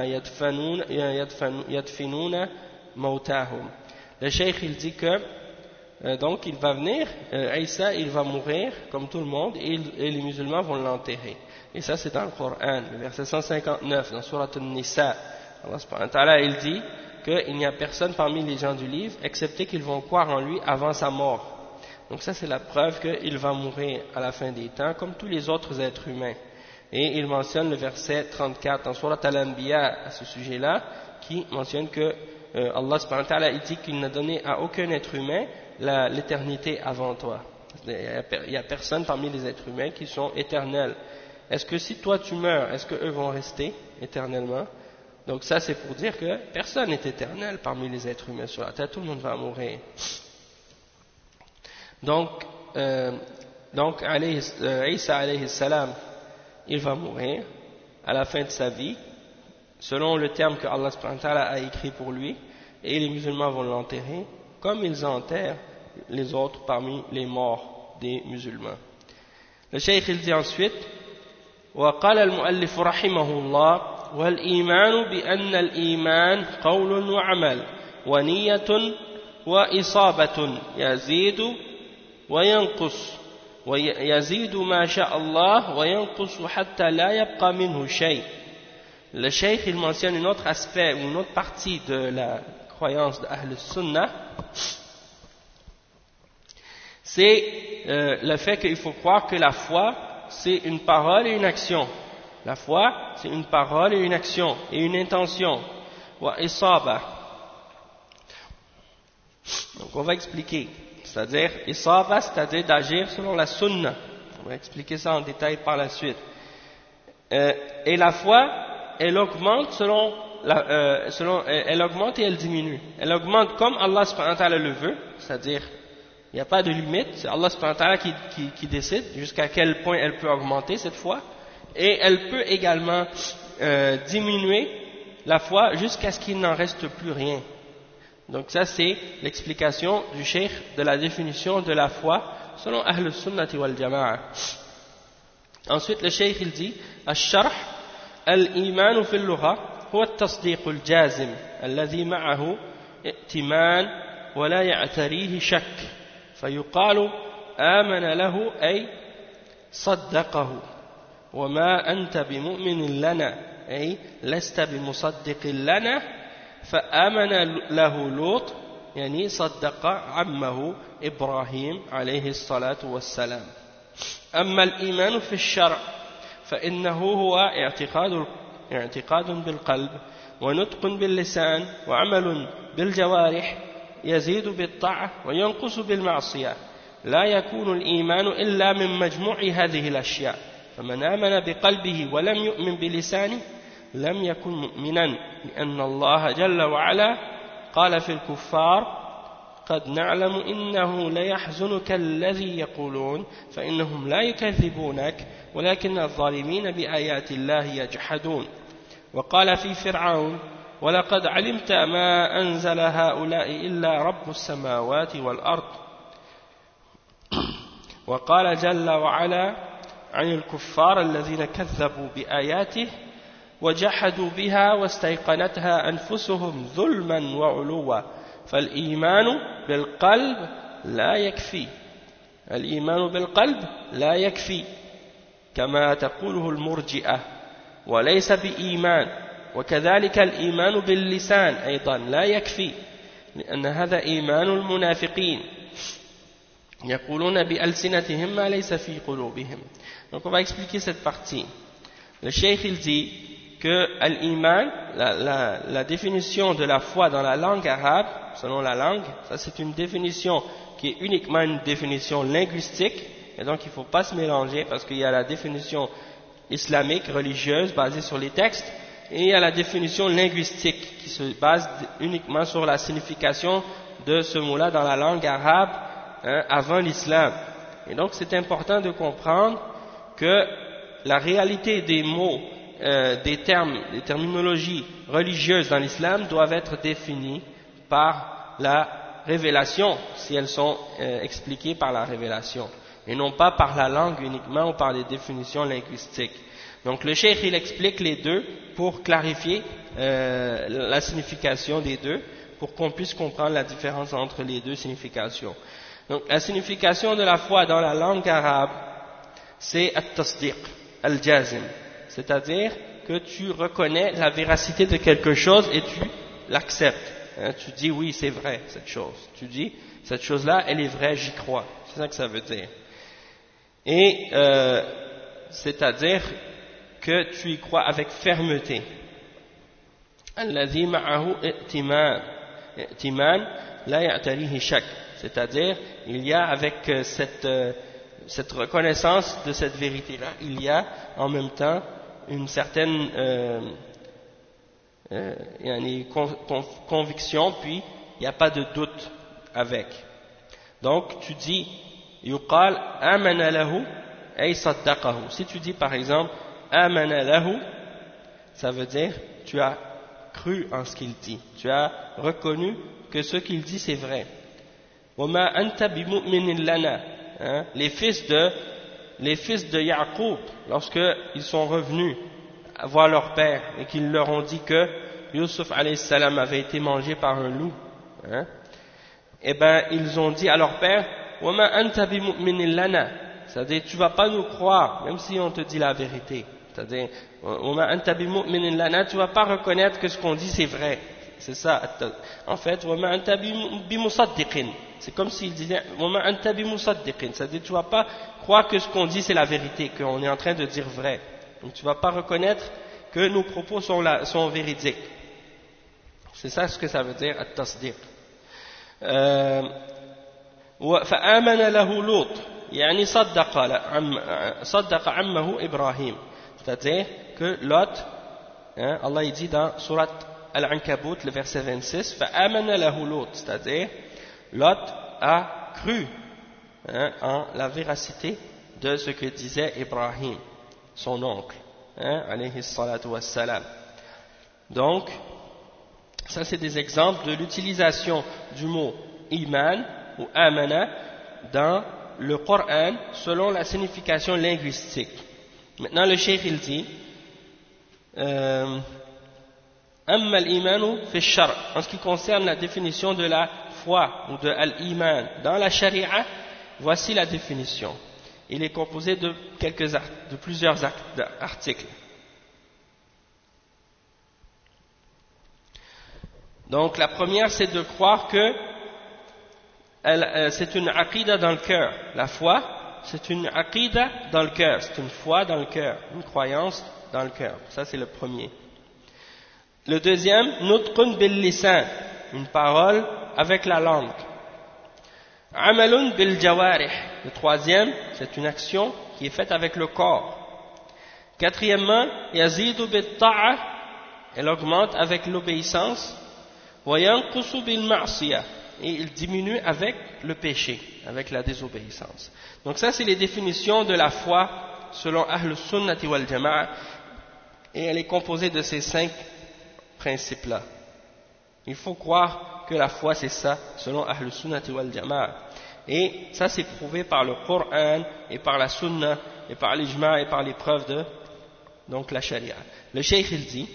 يدفنون موتاهم. Le cheikh il dit que donc il va venir, Isa il va mourir comme tout le monde et les musulmans vont l'enterrer. Et ça c'est dans le Coran, le verset 159 dans Surat An-Nisa. Allah subhanahu wa ta'ala il dit qu'il n'y a personne parmi les gens du livre excepté qu'ils vont croire en lui avant sa mort. Donc ça c'est la preuve qu'il va mourir à la fin des temps comme tous les autres êtres humains. Et il mentionne le verset 34 dans Surat Al-Anbiya à ce sujet-là, qui mentionne que Allah subhanahu wa ta'ala il dit qu'il n'a donné à aucun être humain l'éternité avant toi. Il n'y a personne parmi les êtres humains qui sont éternels. Est-ce que si toi tu meurs, est-ce qu'eux vont rester éternellement? Donc ça c'est pour dire que personne n'est éternel parmi les êtres humains sur la terre, tout le monde va mourir. Donc Isa alayhi salam, il va mourir à la fin de sa vie, selon le terme que Allah subhanahu wa ta'ala a écrit pour lui, et les musulmans vont l'enterrer, comme ils enterrent les autres parmi les morts des musulmans. Le cheikh il dit ensuite, وقال المؤلف رحمه الله والإيمان بأن الإيمان قول وعمل ونية وإصابة يزيد وينقص ويزيد ما شاء الله وينقص حتى لا يبقى منه شيء. Le cheikh il mentionne un autre aspect ou une autre partie de la croyance de Ahl Sunnah, c'est le fait qu'il faut croire que la foi c'est une parole et une action. La foi, c'est une parole et une action, et une intention. Wa isaba. Donc on va expliquer. C'est-à-dire, isaba, c'est-à-dire d'agir selon la sunna. On va expliquer ça en détail par la suite. Et la foi, elle augmente elle augmente et elle diminue. Elle augmente comme Allah subhanahu wa ta'ala le veut, c'est-à-dire, il n'y a pas de limite, c'est Allah subhanahu wa ta'ala qui décide jusqu'à quel point elle peut augmenter cette foi. Et elle peut également diminuer la foi jusqu'à ce qu'il n'en reste plus rien. Donc ça c'est l'explication du cheikh de la définition de la foi selon Ahl Sunnati wal Jama'a. Ensuite le cheikh il dit الشرح الإيمان في اللغة هو التصديق الجازم الذي معه ائتمان ولا يعتريه شك فيقال آمن له أي صدقه وما أنت بمؤمن لنا أي لست بمصدق لنا فآمن له لوط يعني صدق عمه إبراهيم عليه الصلاة والسلام. أما الإيمان في الشرع فإنه هو اعتقاد بالقلب ونطق باللسان وعمل بالجوارح يزيد بالطاعة وينقص بالمعصية لا يكون الإيمان إلا من مجموع هذه الأشياء فمن آمن بقلبه ولم يؤمن بلسانه لم يكن مؤمنا لأن الله جل وعلا قال في الكفار قد نعلم إنه ليحزنك الذي يقولون فإنهم لا يكذبونك ولكن الظالمين بآيات الله يجحدون وقال في فرعون ولقد علمت ما أنزل هؤلاء إلا رب السماوات والأرض وقال جل وعلا عن الكفار الذين كذبوا بآياته وجحدوا بها واستيقنتها أنفسهم ظلما وعلوا فالإيمان بالقلب لا يكفي الإيمان بالقلب لا يكفي كما تقوله المرجئة وليس بإيمان وكذلك الإيمان باللسان أيضا لا يكفي لأن هذا إيمان المنافقين يقولون بألسنتهم ما ليس في قلوبهم. Donc on va expliquer cette partie. Le cheikh il dit que l'iman, la définition de la foi dans la langue arabe, selon la langue, ça c'est une définition qui est uniquement une définition linguistique, et donc il ne faut pas se mélanger parce qu'il y a la définition islamique, religieuse, basée sur les textes, et il y a la définition linguistique qui se base uniquement sur la signification de ce mot-là dans la langue arabe avant l'islam. Et donc c'est important de comprendre que la réalité des mots, des termes, des terminologies religieuses dans l'islam doivent être définies par la révélation si elles sont expliquées par la révélation et non pas par la langue uniquement ou par les définitions linguistiques. Donc le cheikh il explique les deux pour clarifier la signification des deux, pour qu'on puisse comprendre la différence entre les deux significations. Donc la signification de la foi dans la langue arabe, c'est at-tasdiq, al-jazim, c'est-à-dire que tu reconnais la véracité de quelque chose et tu l'acceptes. Tu dis oui, c'est vrai cette chose. Tu dis cette chose-là, elle est vraie, j'y crois. C'est ça que ça veut dire. Et c'est-à-dire que tu y crois avec fermeté. Alladhi ma'ahu i'timan la ya'tarihi shak. C'est-à-dire, il y a avec cette reconnaissance de cette vérité-là, il y a en même temps une certaine conviction, puis il n'y a pas de doute avec. Donc, tu dis, yuqal amana lahu ay saddaqahu. Si tu dis par exemple, amana lahu, ça veut dire, tu as cru en ce qu'il dit. Tu as reconnu que ce qu'il dit c'est vrai. Wama anta bimu'minin lana. Les fils de Yaqub, lorsqu'ils sont revenus voir leur père et qu'ils leur ont dit que Yusuf alayhi salam avait été mangé par un loup, et ben ils ont dit à leur père, Wama anta bimu'minin lana, c'est-à-dire tu vas pas nous croire même si on te dit la vérité, c'est-à-dire Wama anta bimu'minin lana, tu vas pas reconnaître que ce qu'on dit c'est vrai. C'est ça en fait, Wama anta bimusaddiqin, c'est comme s'il disait Wama anta bimusaddiqin, c'est-à-dire tu vas pas croire que ce qu'on dit c'est la vérité, qu'on est en train de dire vrai. Donc tu ne vas pas reconnaître que nos propos sont véridiques. C'est ça ce que ça veut dire at-tasdiq. فآمن له لوط يعني صدق عمه إبراهيم, c'est-à-dire que Lot, Allah il dit dans Surat Al-Ankabut le verset 26, فآمن له لوط, c'est-à-dire Lot a cru en la véracité de ce que disait Ibrahim, son oncle, alayhi salatu wassalam. Donc, ça c'est des exemples de l'utilisation du mot iman ou amana dans le Coran selon la signification linguistique. Maintenant le cheikh il dit amma al-imanu fi ash-shar', en ce qui concerne la définition de la foi ou de al-iman dans la charia, voici la définition. Il est composé de plusieurs articles. Donc la première c'est de croire que c'est une aqida dans le cœur. La foi, c'est une aqida dans le cœur, c'est une foi dans le cœur, une croyance dans le cœur. Ça c'est le premier. Le deuxième, nutqun bil lisan, une parole avec la langue. Amalun bil jawarih, le troisième, c'est une action qui est faite avec le corps. Quatrièmement, yazidu bit ta'a, elle augmente avec l'obéissance. Wa yanqusu bil ma'siyah, et il diminue avec le péché, avec la désobéissance. Donc ça c'est les définitions de la foi selon Ahl Sunnati wal Jama'a, et elle est composée de ces 5 principes-là. Il faut croire que la foi c'est ça, selon Ahl Sunnati wal Jama'a. Et ça c'est prouvé par le Coran, et par la Sunna, et par l'Ijma', et par les preuves de donc la Sharia. Le Cheikh il dit,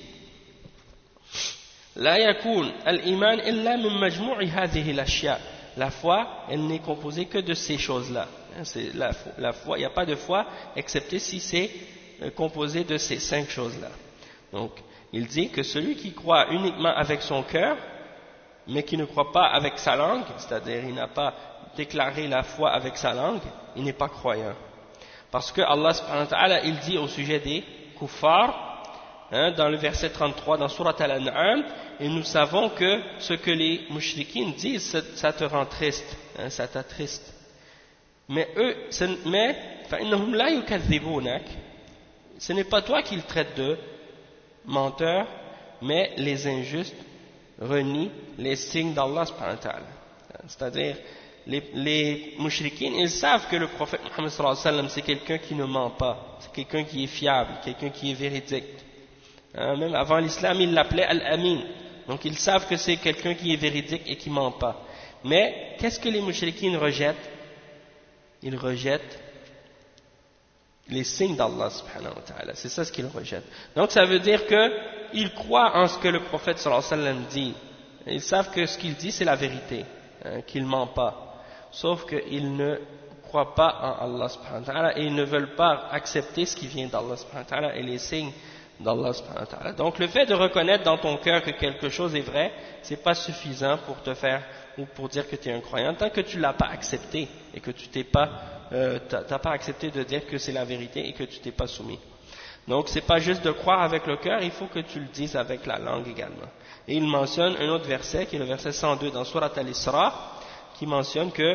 La yakun al-iman illa min majmu'i hadhihi al-ashya'. La foi, elle n'est composée que de ces choses-là. C'est la foi, il n'y a pas de foi excepté si c'est composé de ces 5 choses-là. Donc, il dit que celui qui croit uniquement avec son cœur, mais qui ne croit pas avec sa langue, c'est-à-dire il n'a pas déclaré la foi avec sa langue, il n'est pas croyant. Parce que Allah subhanahu wa ta'ala, il dit au sujet des kuffars, dans le verset 33 dans Surat Al-An'am, et nous savons que ce que les mushrikins disent, ça te rend triste, ça t'attriste. Mais eux, فَإِنَّهُمْ لَا يُكَذِّبُونَكَ, ce n'est pas toi qu'ils traitent de menteur, mais les injustes renient les signes d'Allah subhanahu wa ta'ala. C'est-à-dire, les mushrikins, ils savent que le prophète Muhammad sallallahu alayhi wa sallam, c'est quelqu'un qui ne ment pas, c'est quelqu'un qui est fiable, quelqu'un qui est véridique. Même avant l'islam, ils l'appelaient Al-Amin. Donc ils savent que c'est quelqu'un qui est véridique et qui ne ment pas. Mais qu'est-ce que les mushrikines rejettent? Ils rejettent les signes d'Allah subhanahu wa ta'ala. C'est ça ce qu'ils rejettent. Donc ça veut dire qu'ils croient en ce que le prophète sallallahu alayhi wa sallam dit. Ils savent que ce qu'il dit c'est la vérité, qu'il ment pas. Sauf qu'ils ne croient pas en Allah subhanahu wa ta'ala et ils ne veulent pas accepter ce qui vient d'Allah subhanahu wa ta'ala et les signes d'Allah subhanahu wa ta'ala. Donc le fait de reconnaître dans ton cœur que quelque chose est vrai, c'est pas suffisant pour te faire ou pour dire que tu es un croyant tant que tu l'as pas accepté et que tu t'es pas t'as pas accepté de dire que c'est la vérité et que tu t'es pas soumis. Donc c'est pas juste de croire avec le cœur, il faut que tu le dises avec la langue également. Et il mentionne un autre verset qui est le verset 102 dans Surat Al-Isra qui mentionne que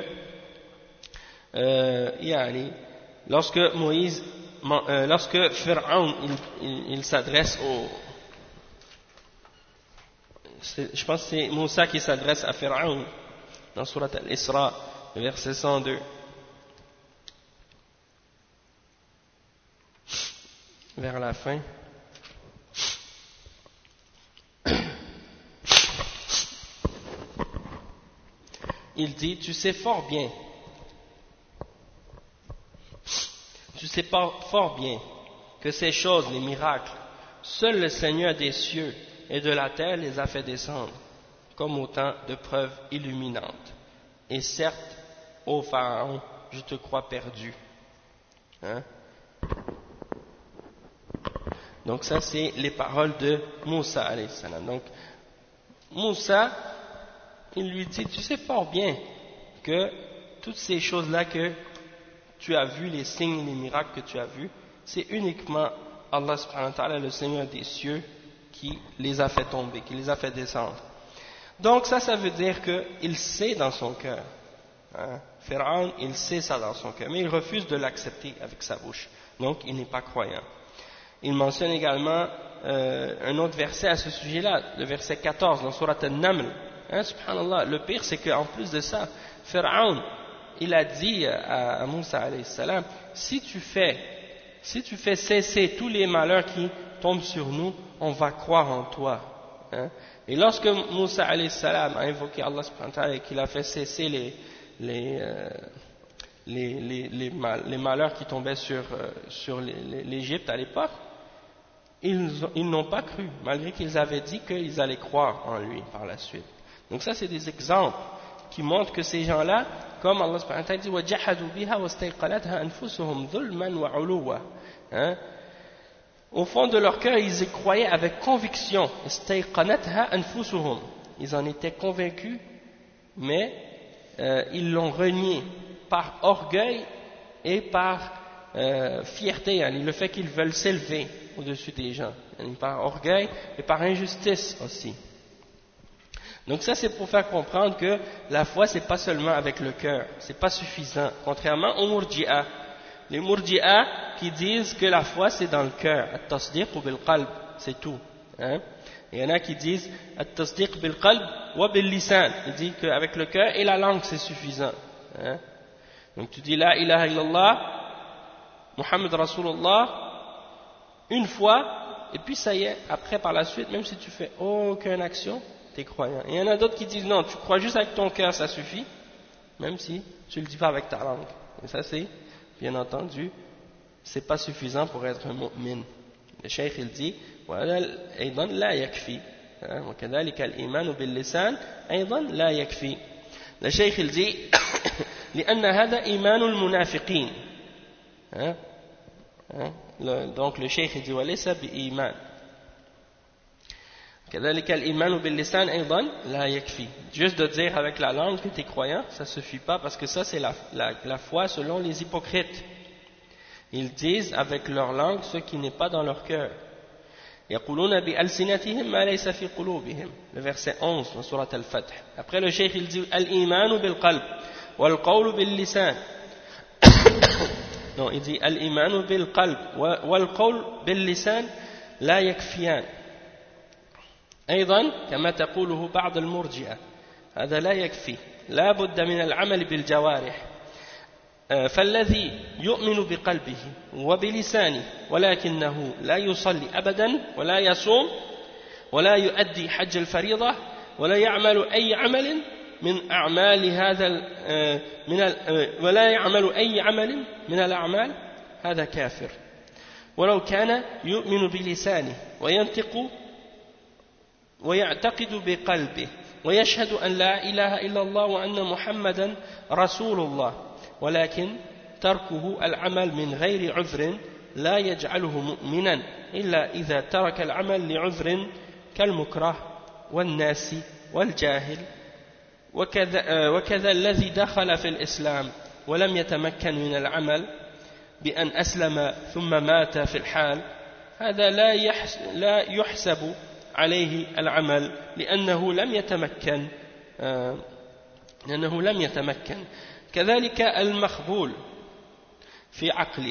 lorsque Pharaon il s'adresse je pense que c'est Moussa qui s'adresse à Pharaon dans Surat Al-Isra, le verset 102. Vers la fin. Il dit, tu sais fort bien que ces choses, les miracles, seul le Seigneur des cieux et de la terre les a fait descendre, comme autant de preuves illuminantes. Et certes, ô Pharaon, je te crois perdu. Hein? Donc ça, c'est les paroles de Moussa alayhi salam. Donc, Moussa, il lui dit, tu sais fort bien que toutes ces choses-là que tu as vues, les signes et les miracles que tu as vus, c'est uniquement Allah subhanahu wa ta'ala, le Seigneur des cieux, qui les a fait tomber, qui les a fait descendre. Donc ça veut dire qu'il sait dans son cœur. Hein? Pharaon, il sait ça dans son cœur, mais il refuse de l'accepter avec sa bouche. Donc il n'est pas croyant. Il mentionne également un autre verset à ce sujet-là, le verset 14 dans Surat Al-Naml. Hein, subhanallah, le pire c'est qu'en plus de ça, Pharaon, il a dit à Moussa alayhi salam, si tu fais cesser tous les malheurs qui tombent sur nous, on va croire en toi. Hein. Et lorsque Moussa alayhi salam a invoqué Allah subhanahu wa ta'ala et qu'il a fait cesser les malheurs qui tombaient sur l'Égypte à l'époque, ils n'ont pas cru, malgré qu'ils avaient dit qu'ils allaient croire en lui par la suite. Donc ça c'est des exemples qui montrent que ces gens-là, comme Allah subhanahu wa ta'ala dit وَجَحَدُوا بِهَا وَاسْتَيْقَنَتْهَا أَنفُسُهُمْ ظُلْمًا وَعُلُوًّا. Au fond de leur cœur, ils y croyaient avec conviction. استيقنتها أنفسهم. Ils en étaient convaincus, mais ils l'ont renié par orgueil et par fierté, le fait qu'ils veulent s'élever au-dessus des gens, par orgueil et par injustice aussi. Donc ça c'est pour faire comprendre que la foi c'est pas seulement avec le cœur, c'est pas suffisant, contrairement aux Murji'a. Les Murji'a qui disent que la foi c'est dans le cœur, at-tasdiq bil qalb, c'est tout. Hein? Il y en a qui disent at-tasdiq bil qalb wa bil lisan, ils disent qu'avec le cœur et la langue c'est suffisant. Hein? Donc tu dis la ilaha illallah, Muhammad Rasulullah, une fois, et puis ça y est, après par la suite, même si tu fais aucune action, tu es croyant. Et il y en a d'autres qui disent non, tu crois juste avec ton cœur, ça suffit, même si tu le dis pas avec ta langue. Et ça c'est, bien entendu, c'est pas suffisant pour être un mu'min. Le cheikh il dit, أيضا لا يكفي وكذلك الإيمان باللسان أيضا لا يكفي. Le cheikh il dit لأن هذا إيمان المنافقين. Donc le cheikh dit وليس بإيمان. كذلك الإيمان باللسان أيضا لا يكفي. Juste de dire avec la langue que tu es croyant, ça suffit pas parce que ça c'est la foi selon les hypocrites. Ils disent avec leur langue ce qui n'est pas dans leur cœur. يقولون بألسنتهم ما ليس في قلوبهم. Le verset 11 dans Surat Al-Fath. Après le cheikh il dit الإيمان بالقلب والقول باللسان. Non, il dit الإيمان بالقلب والقول باللسان لا يكفيان. أيضا كما تقوله بعض المرجئة هذا لا يكفي لا بد من العمل بالجوارح. فالذي يؤمن بقلبه وبلسانه ولكنه لا يصلي أبدا ولا يصوم ولا يؤدي حج الفريضة ولا يعمل أي عمل من أعمال هذا ولا يعمل أي عمل من الأعمال هذا كافر ولو كان يؤمن بلسانه وينطق ويعتقد بقلبه ويشهد أن لا إله إلا الله وأن محمدا رسول الله ولكن تركه العمل من غير عذر لا يجعله مؤمنا إلا إذا ترك العمل لعذر كالمكره والناس والجاهل وكذا الذي دخل في الإسلام ولم يتمكن من العمل بأن أسلم ثم مات في الحال هذا لا يحسب عليه العمل لأنه لم يتمكن كذلك المخبول في عقله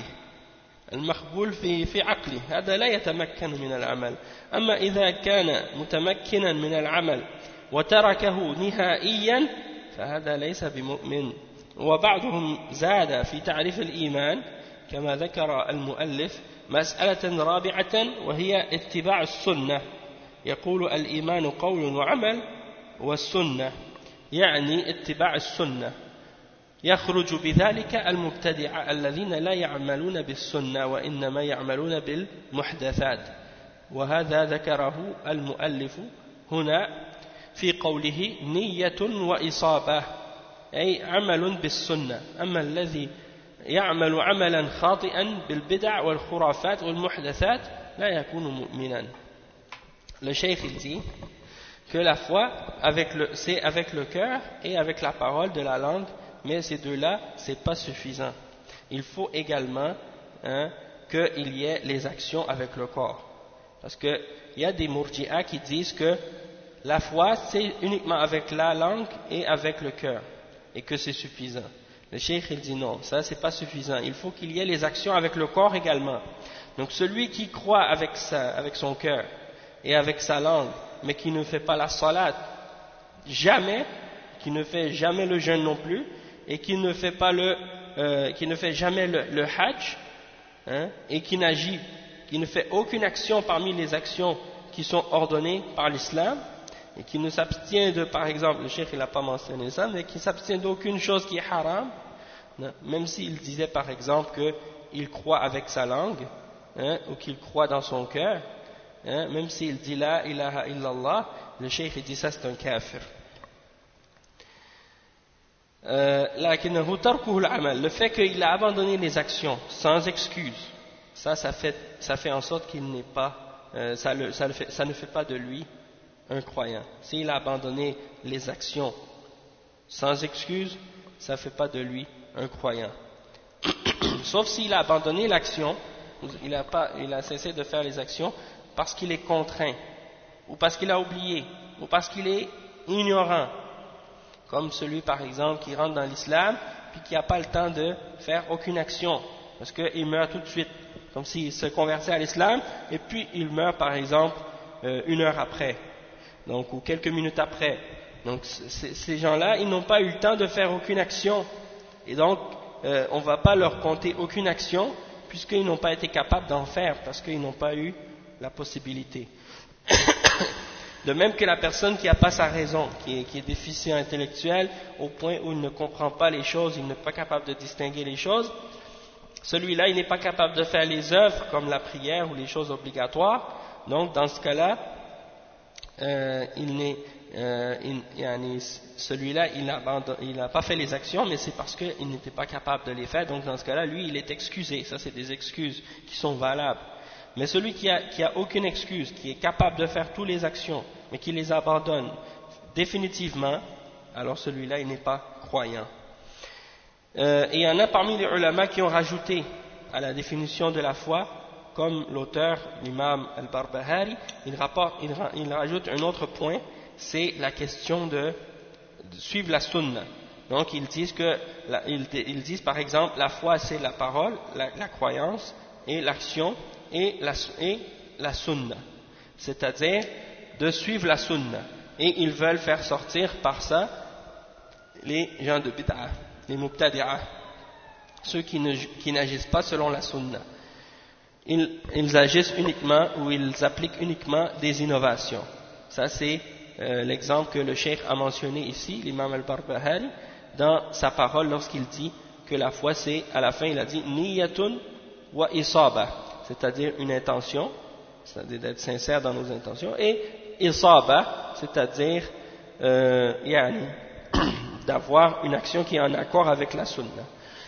في عقله هذا لا يتمكن من العمل أما إذا كان متمكنا من العمل وتركه نهائيا فهذا ليس بمؤمن وبعضهم زاد في تعريف الإيمان كما ذكر المؤلف مسألة رابعة وهي اتباع السنة يقول الإيمان قول وعمل والسنة يعني اتباع السنة يخرج بذلك المبتدعة الذين لا يعملون بالسنة وإنما يعملون بالمحدثات وهذا ذكره المؤلف هنا في قوله نية وإصابة أي عمل بالسنة أما الذي يعمل عملا خاطئا بالبدع والخرافات والمحدثات لا يكون مؤمنا. Le cheikh il dit que la foi c'est avec le cœur et avec la parole de la langue, mais ces deux-là c'est pas suffisant. Il faut également qu'il y ait les actions avec le corps, parce que il y a des murji'a qui disent que la foi c'est uniquement avec la langue et avec le cœur et que c'est suffisant. Le cheikh il dit non, ça c'est pas suffisant, il faut qu'il y ait les actions avec le corps également. Donc celui qui croit avec son cœur et avec sa langue, mais qui ne fait pas la salat jamais, qui ne fait jamais le jeûne non plus, et qui ne fait jamais le hajj, et qui ne fait aucune action parmi les actions qui sont ordonnées par l'islam, et qui ne s'abstient de, par exemple, le cheikh il n'a pas mentionné ça, mais qui s'abstient d'aucune chose qui est haram, même s'il disait par exemple qu'il croit avec sa langue, ou qu'il croit dans son cœur, même s'il dit la ilaha illallah, le cheikh il dit ça c'est un kafir. Le fait qu'il a abandonné les actions sans excuse, ça fait en sorte qu'il n'est pas, ça ne fait pas de lui un croyant. S'il a abandonné les actions sans excuse, ça ne fait pas de lui un croyant. Sauf s'il a abandonné l'action, il a cessé de faire les actions parce qu'il est contraint, ou parce qu'il a oublié, ou parce qu'il est ignorant, comme celui par exemple qui rentre dans l'islam puis qui n'a pas le temps de faire aucune action parce qu'il meurt tout de suite, comme s'il se convertit à l'islam et puis il meurt par exemple 1 heure après, donc, ou quelques minutes après. Donc ces gens-là ils n'ont pas eu le temps de faire aucune action et donc on ne va pas leur compter aucune action puisqu'ils n'ont pas été capables d'en faire parce qu'ils n'ont pas eu la possibilité. De même que la personne qui n'a pas sa raison, qui est déficient intellectuel au point où il ne comprend pas les choses, il n'est pas capable de distinguer les choses, celui-là il n'est pas capable de faire les œuvres comme la prière ou les choses obligatoires, donc dans ce cas-là celui-là il n'a pas fait les actions mais c'est parce qu'il n'était pas capable de les faire, donc dans ce cas-là lui il est excusé, ça c'est des excuses qui sont valables. Mais celui qui a aucune excuse, qui est capable de faire toutes les actions, mais qui les abandonne définitivement, alors celui-là, il n'est pas croyant. Et il y en a parmi les ulama qui ont rajouté à la définition de la foi, comme l'auteur, l'imam al-Barbahari, il rajoute un autre point, c'est la question de suivre la sunna. Donc ils disent par exemple, la foi c'est la parole, la croyance et l'action, et la sunna, c'est-à-dire de suivre la sunna, et ils veulent faire sortir par ça les gens de bid'ah, les mubtadi'ah, ceux qui n'agissent pas selon la sunna. Ils agissent uniquement ou ils appliquent uniquement des innovations. Ça c'est l'exemple que le cheikh a mentionné ici, l'imam al-Barbahari, dans sa parole lorsqu'il dit que la foi c'est, à la fin il a dit niyatun wa isaba, c'est-à-dire une intention, c'est-à-dire d'être sincère dans nos intentions, et isaba, c'est-à-dire d'avoir une action qui est en accord avec la sunna.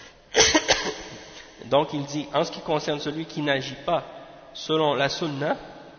Donc il dit, en ce qui concerne celui qui n'agit pas selon la sunna,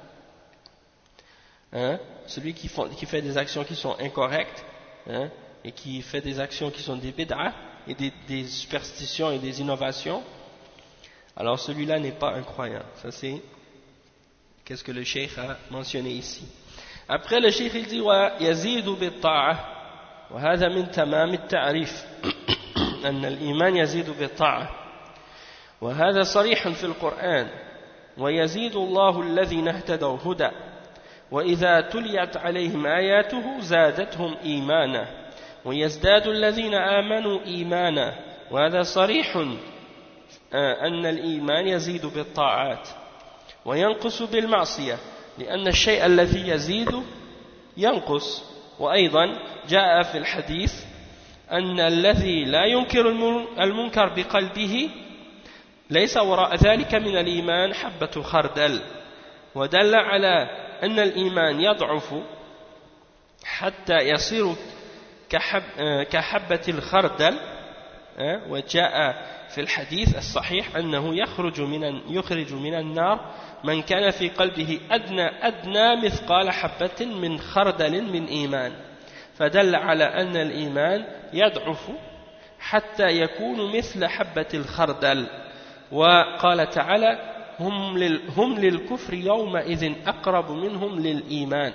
celui qui fait des actions qui sont incorrectes, et qui fait des actions qui sont des bid'ah, et des superstitions et des innovations, alors celui-là n'est pas un croyant. Ça c'est qu'est-ce que le cheikh a mentionné ici. Après le cheikh il dit wa yazidu bit-ta'ah wa hadha min tamam at-ta'rif أن الإيمان يزيد بالطاعة وهذا صريح في القرآن ويزيد الله الذين اهتدوا هدى وإذا تليت عليهم آياته زادتهم إيمانا ويزداد الذين آمنوا إيمانا وهذا صريح أن الإيمان يزيد بالطاعات وينقص بالمعصية لأن الشيء الذي يزيد ينقص وأيضا جاء في الحديث أن الذي لا ينكر المنكر بقلبه ليس وراء ذلك من الإيمان حبة خردل ودل على أن الإيمان يضعف حتى يصير كحبة الخردل وجاء في الحديث الصحيح أنه يخرج من النار من كان في قلبه أدنى مثقال حبة من خردل من إيمان فدل على أن الإيمان يضعف حتى يكون مثل حبة الخردل وقال تعالى هم للكفر يومئذ أقرب منهم للإيمان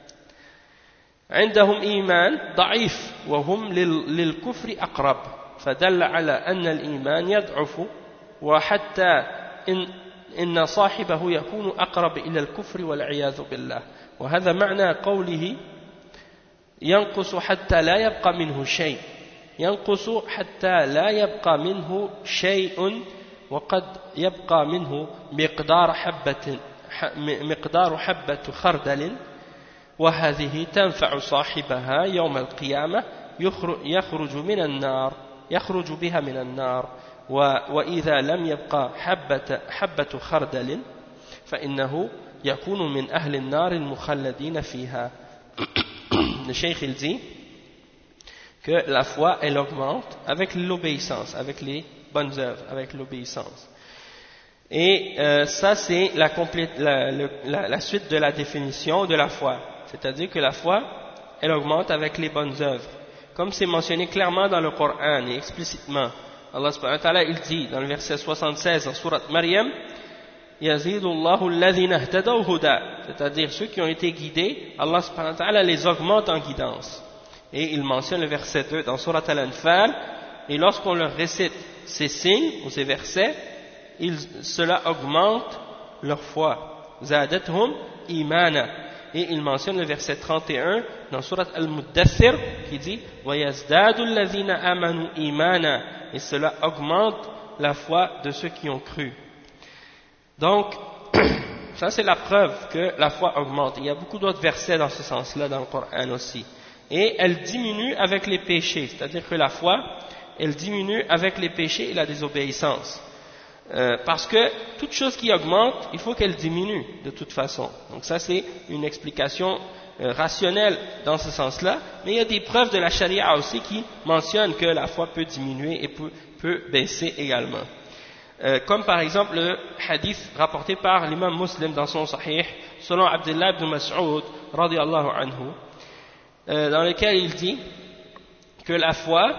عندهم إيمان ضعيف وهم للكفر أقرب فدل على أن الإيمان يضعف وحتى إن صاحبه يكون أقرب إلى الكفر والعياذ بالله وهذا معنى قوله ينقص حتى لا يبقى منه شيء ينقص حتى لا يبقى منه شيء وقد يبقى منه مقدار حبة خردل وهذه تنفع صاحبها يوم القيامة يخرج بها من النار وإذا لم يبقى حبة خردل فإنه يكون من أهل النار المخلدين فيها. Le cheikh il dit que la foi elle augmente avec l'obéissance, avec les bonnes œuvres, avec l'obéissance. Et ça c'est la suite de la définition de la foi, c'est-à-dire que la foi elle augmente avec les bonnes œuvres, comme c'est mentionné clairement dans le Coran et explicitement. Allah subhanahu wa ta'ala il dit dans le verset 76 en sourate Maryam Yazidullahu alladhina ihtadaw huda, c'est-à-dire ceux qui ont été guidés, Allah subhanahu wa ta'ala les augmente en guidance. Et il mentionne le verset 2 dans sourate Al-Anfal, et lorsqu'on leur récite ces signes ou ces versets, cela augmente leur foi. Zadatuhum imana. Et il mentionne le verset 31 dans sourate Al-Muddathir qui dit wa yazdadu alladhina amanu imana, et cela augmente la foi de ceux qui ont cru. Donc, ça c'est la preuve que la foi augmente. Il y a beaucoup d'autres versets dans ce sens-là dans le Coran aussi. Et elle diminue avec les péchés, c'est-à-dire que la foi, elle diminue avec les péchés et la désobéissance. Parce que toute chose qui augmente, il faut qu'elle diminue de toute façon. Donc ça c'est une explication rationnelle dans ce sens-là. Mais il y a des preuves de la charia aussi qui mentionnent que la foi peut diminuer et peut baisser également. Comme par exemple le hadith rapporté par l'imam Muslim dans son sahih selon Abdullah ibn Mas'ud radiyallahu anhu, dans lequel il dit que la foi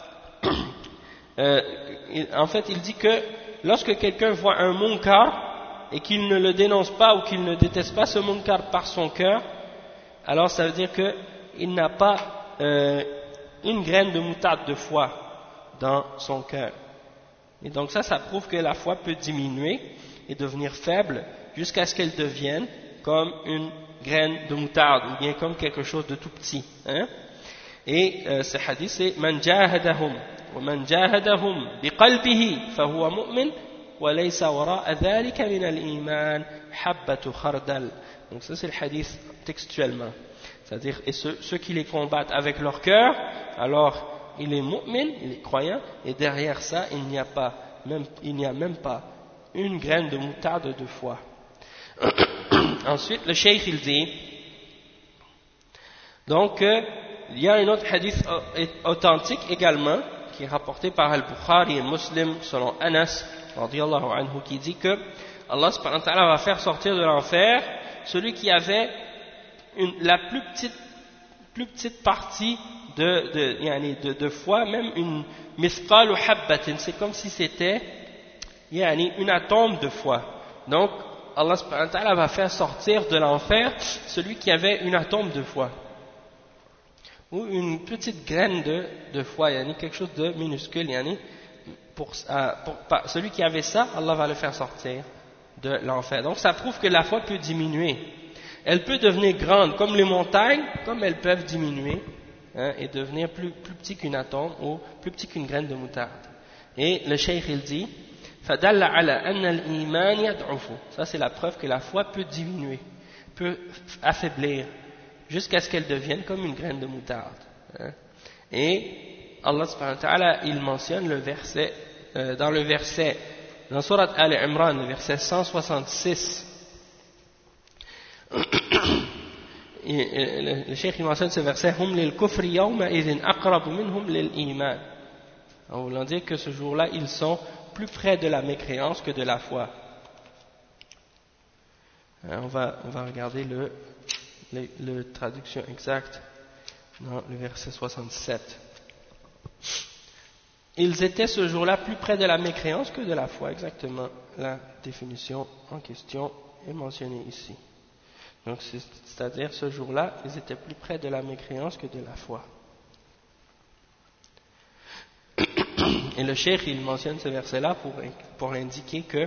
en fait il dit que lorsque quelqu'un voit un munkar et qu'il ne le dénonce pas ou qu'il ne déteste pas ce munkar par son cœur, alors ça veut dire qu'il n'a pas une graine de moutarde de foi dans son cœur. Et donc ça prouve que la foi peut diminuer et devenir faible jusqu'à ce qu'elle devienne comme une graine de moutarde ou bien comme quelque chose de tout petit. Et ce hadith c'est man jahadahum wa man jahadahum biqalbihi fahuwa mu'min وليس وراء ذلك من الإيمان حبة خردل. Donc ça c'est le hadith textuellement. C'est-à-dire, et ceux qui les combattent avec leur cœur, alors il est mu'min, il est croyant, et derrière ça, il n'y a même pas une graine de moutarde de foi. Ensuite, le cheikh il dit, donc, il y a un autre hadith authentique également, qui est rapporté par Al-Bukhari et Muslim, selon Anas, radiyallahu anhu, qui dit que Allah subhanahu wa ta'ala va faire sortir de l'enfer celui qui avait la plus petite partie de foi, même une mithqal ou habbatin, c'est comme si c'était une atome de foi. Donc Allah subhanahu wa ta'ala va faire sortir de l'enfer celui qui avait une atome de foi ou une petite graine de foi, quelque chose de minuscule, celui qui avait ça, Allah va le faire sortir de l'enfer. Donc ça prouve que la foi peut diminuer. Elle peut devenir grande comme les montagnes, comme elles peuvent diminuer et devenir plus petit qu'une atome ou plus petit qu'une graine de moutarde. Et le cheikh il dit, فَدَلَّ عَلَى أَنَّ الْإِيمَانِ يَضْعُفُ. Ça c'est la preuve que la foi peut diminuer, peut affaiblir, jusqu'à ce qu'elle devienne comme une graine de moutarde. Et Allah subhanahu wa ta'ala, il mentionne le verset, dans Surat Al-Imran, le verset 166, le cheikh il mentionne ce verset, hum lil kufri yawma idhin aqrabu minhum lil iman. En voulant dire que ce jour-là, ils sont plus près de la mécréance que de la foi. On va regarder le traduction exacte dans le verset 67. Ils étaient ce jour-là plus près de la mécréance que de la foi. Exactement la définition en question est mentionnée ici. Donc c'est-à-dire ce jour-là, ils étaient plus près de la mécréance que de la foi. Et le cheikh il mentionne ce verset-là pour indiquer que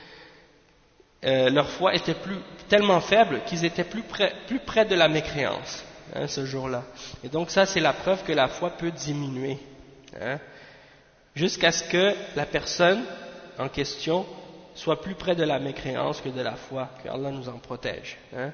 leur foi était tellement faible qu'ils étaient plus près de la mécréance ce jour-là. Et donc ça c'est la preuve que la foi peut diminuer, jusqu'à ce que la personne en question soit plus près de la mécréance que de la foi, que Allah nous en protège.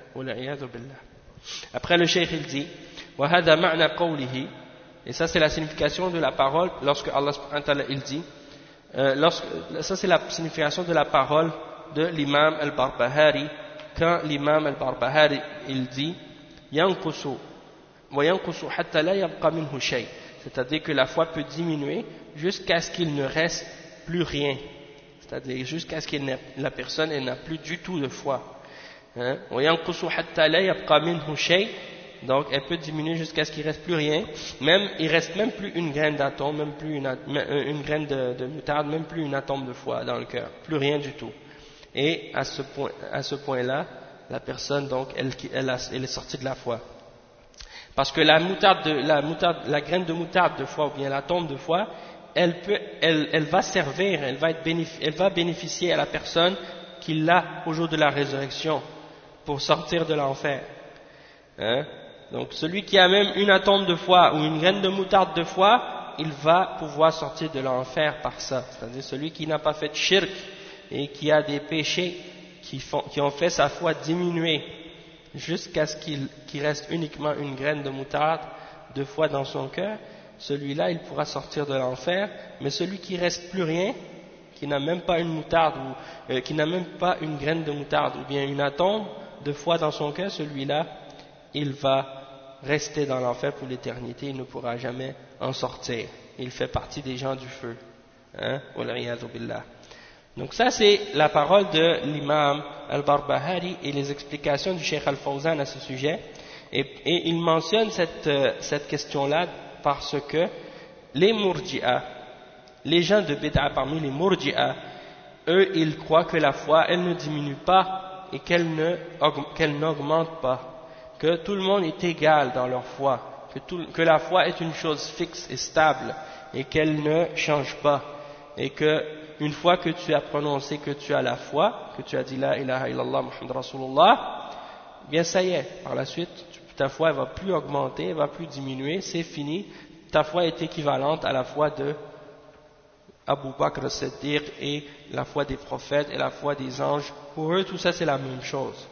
Après le cheikh il dit, وَهَذَا مَعْنَى قَوْلِهِ. Et ça c'est la signification de la parole lorsque Allah subhanahu wa ta'ala il dit, ça c'est la signification de la parole de l'imam al-Barbahari, quand l'imam al-Barbahari il dit yanqusu wa yanqusu hatta la yabqa minhu shay, c'est-à-dire que la foi peut diminuer jusqu'à ce qu'il ne reste plus rien, c'est-à-dire jusqu'à ce que la personne elle n'a plus du tout de foi. Wa yanqusu hatta la yabqa minhu shay, donc elle peut diminuer jusqu'à ce qu'il ne reste plus rien, même il reste même plus une graine d'atome, même plus une graine de moutarde, même plus une atome de foi dans le cœur, plus rien du tout. Et à ce point-là, la personne donc elle est sortie de la foi, parce que la graine de moutarde de foi ou bien l'atome de foi, elle va servir, elle va bénéficier à la personne qui l'a au jour de la résurrection pour sortir de l'enfer. Donc celui qui a même une atome de foi ou une graine de moutarde de foi, il va pouvoir sortir de l'enfer par ça. C'est-à-dire celui qui n'a pas fait de shirk et qui a des péchés qui ont fait sa foi diminuer jusqu'à ce qu'il reste uniquement une graine de moutarde de foi dans son cœur, celui-là il pourra sortir de l'enfer. Mais celui qui reste plus rien, qui n'a même pas une moutarde ou qui n'a même pas une graine de moutarde ou bien une atome de foi dans son cœur, celui-là il va rester dans l'enfer pour l'éternité, il ne pourra jamais en sortir. Il fait partie des gens du feu. Donc ça c'est la parole de l'imam al-Barbahari et les explications du Cheikh al-Fawzan à ce sujet. Et il mentionne cette question-là parce que les murji'a, les gens de bid'a parmi les murji'a, eux ils croient que la foi elle ne diminue pas et qu'elle n'augmente pas, que tout le monde est égal dans leur foi, que la foi est une chose fixe et stable et qu'elle ne change pas, et que une fois que tu as prononcé que tu as la foi, que tu as dit la ilaha illallah Muhammad Rasulullah, bien ça y est, par la suite ta foi elle va plus augmenter, elle va plus diminuer, c'est fini, ta foi est équivalente à la foi Abu Bakr as-Siddiq et la foi des prophètes et la foi des anges, pour eux tout ça c'est la même chose.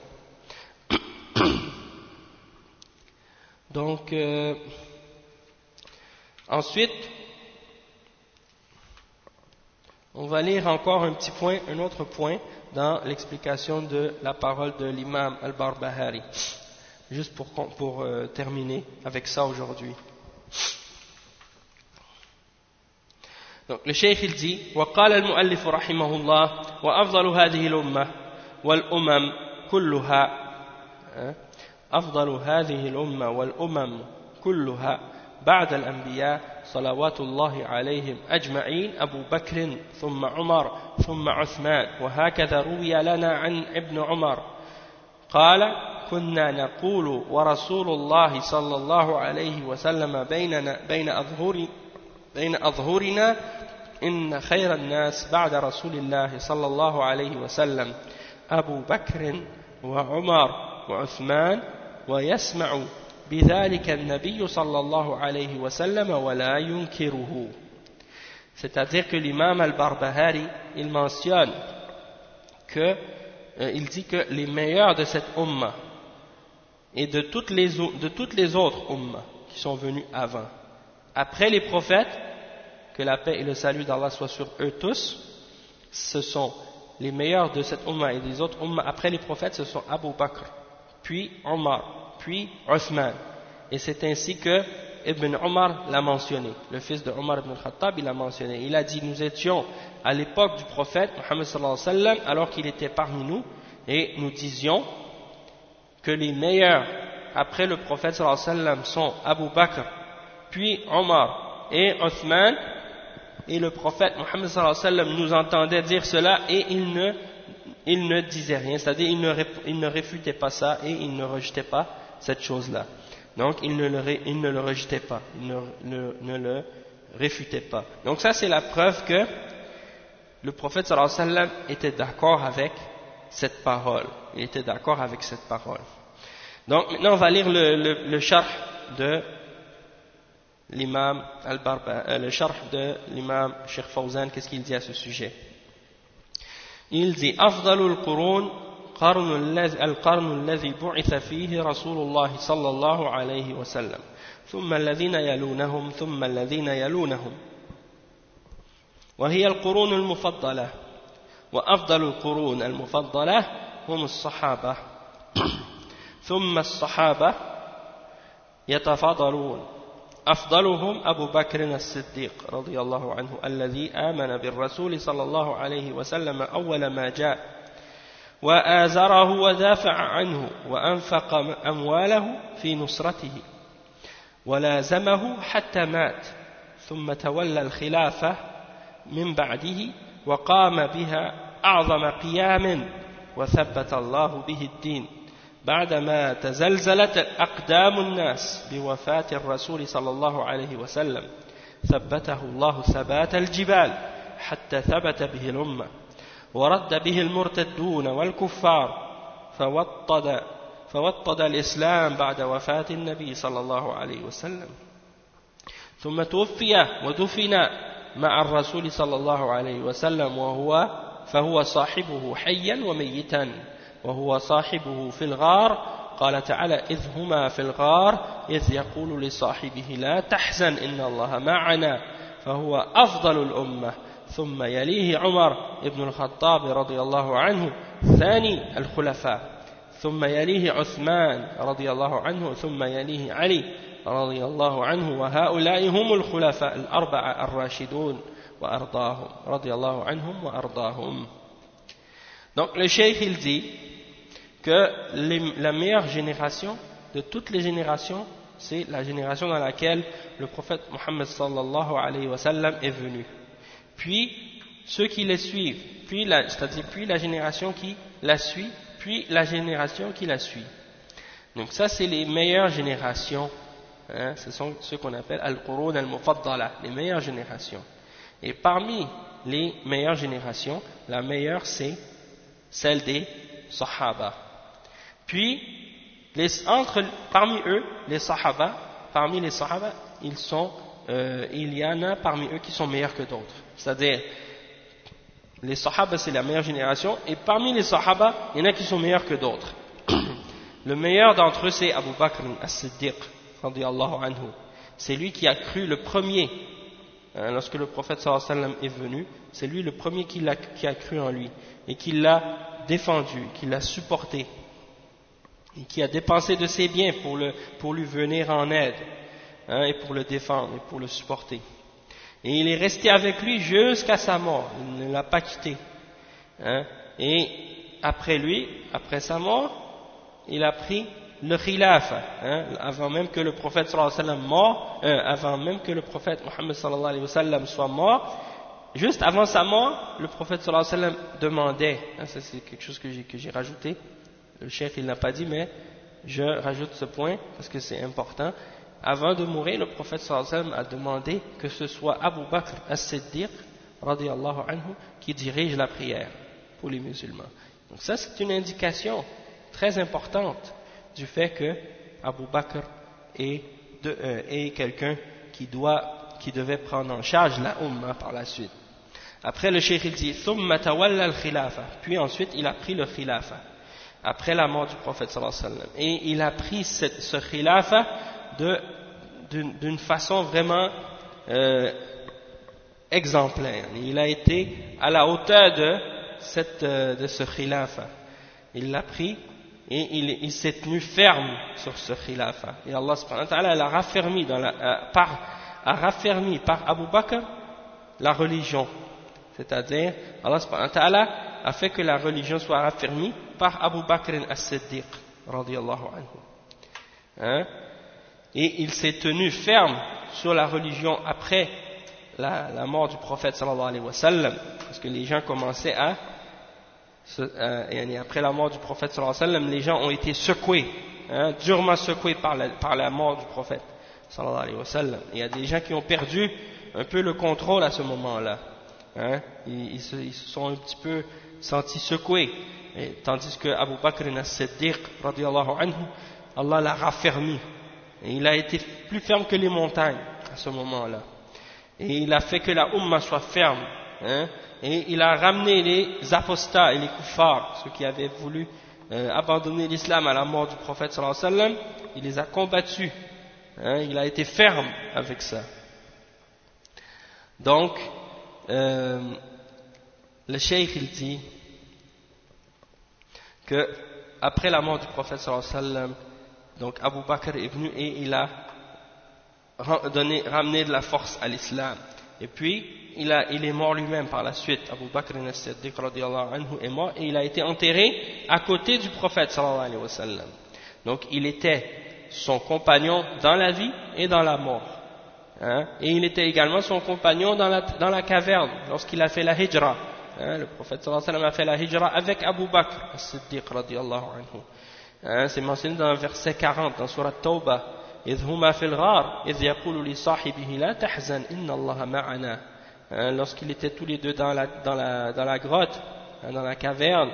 Donc ensuite on va lire encore un autre point dans l'explication de la parole de l'imam al-Barbahari, juste pour terminer avec ça aujourd'hui. Donc le cheikh il dit وقال المؤلف رحمه الله وأفضل هذه الأمة والأمم كلها أفضل هذه الأمة والأمم كلها بعد الأنبياء صلوات الله عليهم أجمعين أبو بكر ثم عمر ثم عثمان وهكذا روي لنا عن ابن عمر قال كنا نقول ورسول الله صلى الله عليه وسلم بين أظهرنا إن خير الناس بعد رسول الله صلى الله عليه وسلم أبو بكر وعمر وعثمان ويسمع بذلك النبي صلى الله عليه وسلم ولا ينكره. C'est-à-dire que l'imam al-Barbahari il mentionne que il dit que les meilleurs de cette umma et de toutes les autres ummas qui sont venus avant, après les prophètes, que la paix et le salut d'Allah soient sur eux tous, ce sont les meilleurs de cette umma et des autres ummas après les prophètes, ce sont Abu Bakr, puis Omar, puis Uthman. Et c'est ainsi que Ibn Omar l'a mentionné, le fils de Omar ibn al-Khattab, il l'a mentionné. Il a dit, nous étions à l'époque du prophète Muhammad sallallahu alayhi wa sallam, alors qu'il était parmi nous, et nous disions que les meilleurs après le prophète sallallahu alayhi wa sallam sont Abu Bakr, puis Omar et Uthman, et le prophète Muhammad sallallahu alayhi wa sallam nous entendait dire cela et il ne disait rien, c'est-à-dire il ne réfutait pas ça et il ne rejetait pas cette chose-là. Donc il ne le rejetait pas, il ne le réfutait pas. Donc ça c'est la preuve que le prophète sallallahu alayhi wa sallam était d'accord avec cette parole. Il était d'accord avec cette parole. Donc maintenant on va lire le sharh de l'imam le sharh de l'imam Cheikh Fawzan, qu'est-ce qu'il dit à ce sujet? Il dit أفضل القرون القرن الذي بعث فيه رسول الله صلى الله عليه وسلم ثم الذين يلونهم ثم الذين يلونهم وهي القرون المفضلة وأفضل القرون المفضلة هم الصحابة ثم الصحابة يتفاضلون أفضلهم أبو بكر الصديق رضي الله عنه الذي آمن بالرسول صلى الله عليه وسلم أول ما جاء وآزره ودافع عنه وأنفق أمواله في نصرته ولازمه حتى مات ثم تولى الخلافة من بعده وقام بها أعظم قيام وثبت الله به الدين بعدما تزلزلت أقدام الناس بوفاة الرسول صلى الله عليه وسلم ثبته الله ثبات الجبال حتى ثبت به الأمة ورد به المرتدون والكفار فوطد الإسلام بعد وفاة النبي صلى الله عليه وسلم ثم توفي ودفن مع الرسول صلى الله عليه وسلم فهو صاحبه حيا وميتا وهو صاحبه في الغار قال تعالى إذ هما في الغار إذ يقول لصاحبه لا تحزن إن الله معنا فهو أفضل الأمة ثم يليه عمر بن الخطاب رضي الله عنه ثاني الخلفاء ثم يليه عثمان رضي الله عنه ثم يليه علي رضي الله عنه وهؤلاء هم الخلفاء الأربعة الراشدون وأرضاهم رضي الله عنهم وأرضاهم. Donc le cheikh il dit que la meilleure génération de toutes les générations c'est la génération dans laquelle le prophète Muhammad sallallahu alayhi wa sallam est venu, puis ceux qui les suivent, puis la génération qui la suit, puis la génération qui la suit. Donc ça c'est les meilleures générations, hein, ce sont ceux qu'on appelle al-Qurun al-Mufaddala, les meilleures générations. Et parmi les meilleures générations, la meilleure c'est celle des Sahaba. Puis parmi eux, les Sahaba, il y en a parmi eux qui sont meilleurs que d'autres. C'est-à-dire, les Sahaba, c'est la meilleure génération, et parmi les Sahaba, il y en a qui sont meilleurs que d'autres. Le meilleur d'entre eux, c'est Abu Bakr as-Siddiq, radiyallahu anhu. C'est lui qui a cru le premier. Lorsque le prophète sallallahu alayhi wa sallam est venu, c'est lui le premier qui a cru en lui, et qui l'a défendu, qui l'a supporté, et qui a dépensé de ses biens pour lui venir en aide, et pour le défendre, et pour le supporter. Et il est resté avec lui jusqu'à sa mort, il ne l'a pas quitté. Et après lui, après sa mort, il a pris le khilafa, avant même que le prophète sallallahu alayhi wa sallam mort, avant même que le prophète Mohammed sallallahu alayhi wa sallam soit mort, juste avant sa mort, le prophète sallallahu alayhi wa sallam demandait, ça c'est quelque chose que j'ai rajouté, le cheikh il n'a pas dit, mais je rajoute ce point parce que c'est important. Avant de mourir, le prophète sallallahu alayhi wa sallam a demandé que ce soit Abu Bakr as-Siddiq radiyallahu anhu qui dirige la prière pour les musulmans. Donc ça c'est une indication très importante du fait que Abu Bakr est quelqu'un qui devait prendre en charge la Ummah par la suite. Après le cheikh il dit ثم تولى الخلافة, puis ensuite il a pris le khilafa après la mort du prophète sallallahu alayhi wa sallam, et il a pris ce khilafa d'une façon vraiment exemplaire. Il a été à la hauteur de ce khilafa. Il l'a pris et il s'est tenu ferme sur ce khilafa. Et Allah subhanahu wa ta'ala a raffermi par Abu Bakr la religion. C'est-à-dire, Allah subhanahu wa ta'ala a fait que la religion soit raffermie par Abu Bakr as-Siddiq radiyallahu anhu. Et il s'est tenu ferme sur la religion après la mort du prophète sallallahu alayhi wa sallam, parce que les gens commençaient après la mort du prophète sallallahu alayhi wa sallam, les gens ont été secoués, durement secoués par la mort du prophète sallallahu alayhi wa sallam. Il y a des gens qui ont perdu un peu le contrôle à ce moment-là, ils se sont un petit peu sentis secoués, tandis que Abu Bakr as-Siddiq radiyallahu anhu, Allah l'a raffermi. Et il a été plus ferme que les montagnes à ce moment-là. Et il a fait que la Ummah soit ferme. Et il a ramené les apostats et les kuffars, ceux qui avaient voulu abandonner l'islam à la mort du prophète sallallahu alayhi wa sallam. Il les a combattus. Il a été ferme avec ça. Donc, le cheikh il dit que après la mort du prophète sallallahu alayhi wa sallam, donc Abu Bakr est venu et il a ramené de la force à l'islam. Et puis il est mort lui-même par la suite. Abu Bakr as-Siddiq radiyallahu anhu est mort et il a été enterré à côté du prophète sallallahu alayhi wa sallam. Donc il était son compagnon dans la vie et dans la mort. Et il était également son compagnon dans la caverne lorsqu'il a fait la hijra. Le prophète sallallahu alayhi wa sallam a fait la hijra avec Abu Bakr as-Siddiq radiyallahu anhu. C'est mentionné dans le verset 40 dans Surat Tawbah. إذ هما في الغار إذ يقول لصاحبه لا تحزن إن الله معنا. Lorsqu'ils étaient tous les deux dans la grotte, dans la caverne,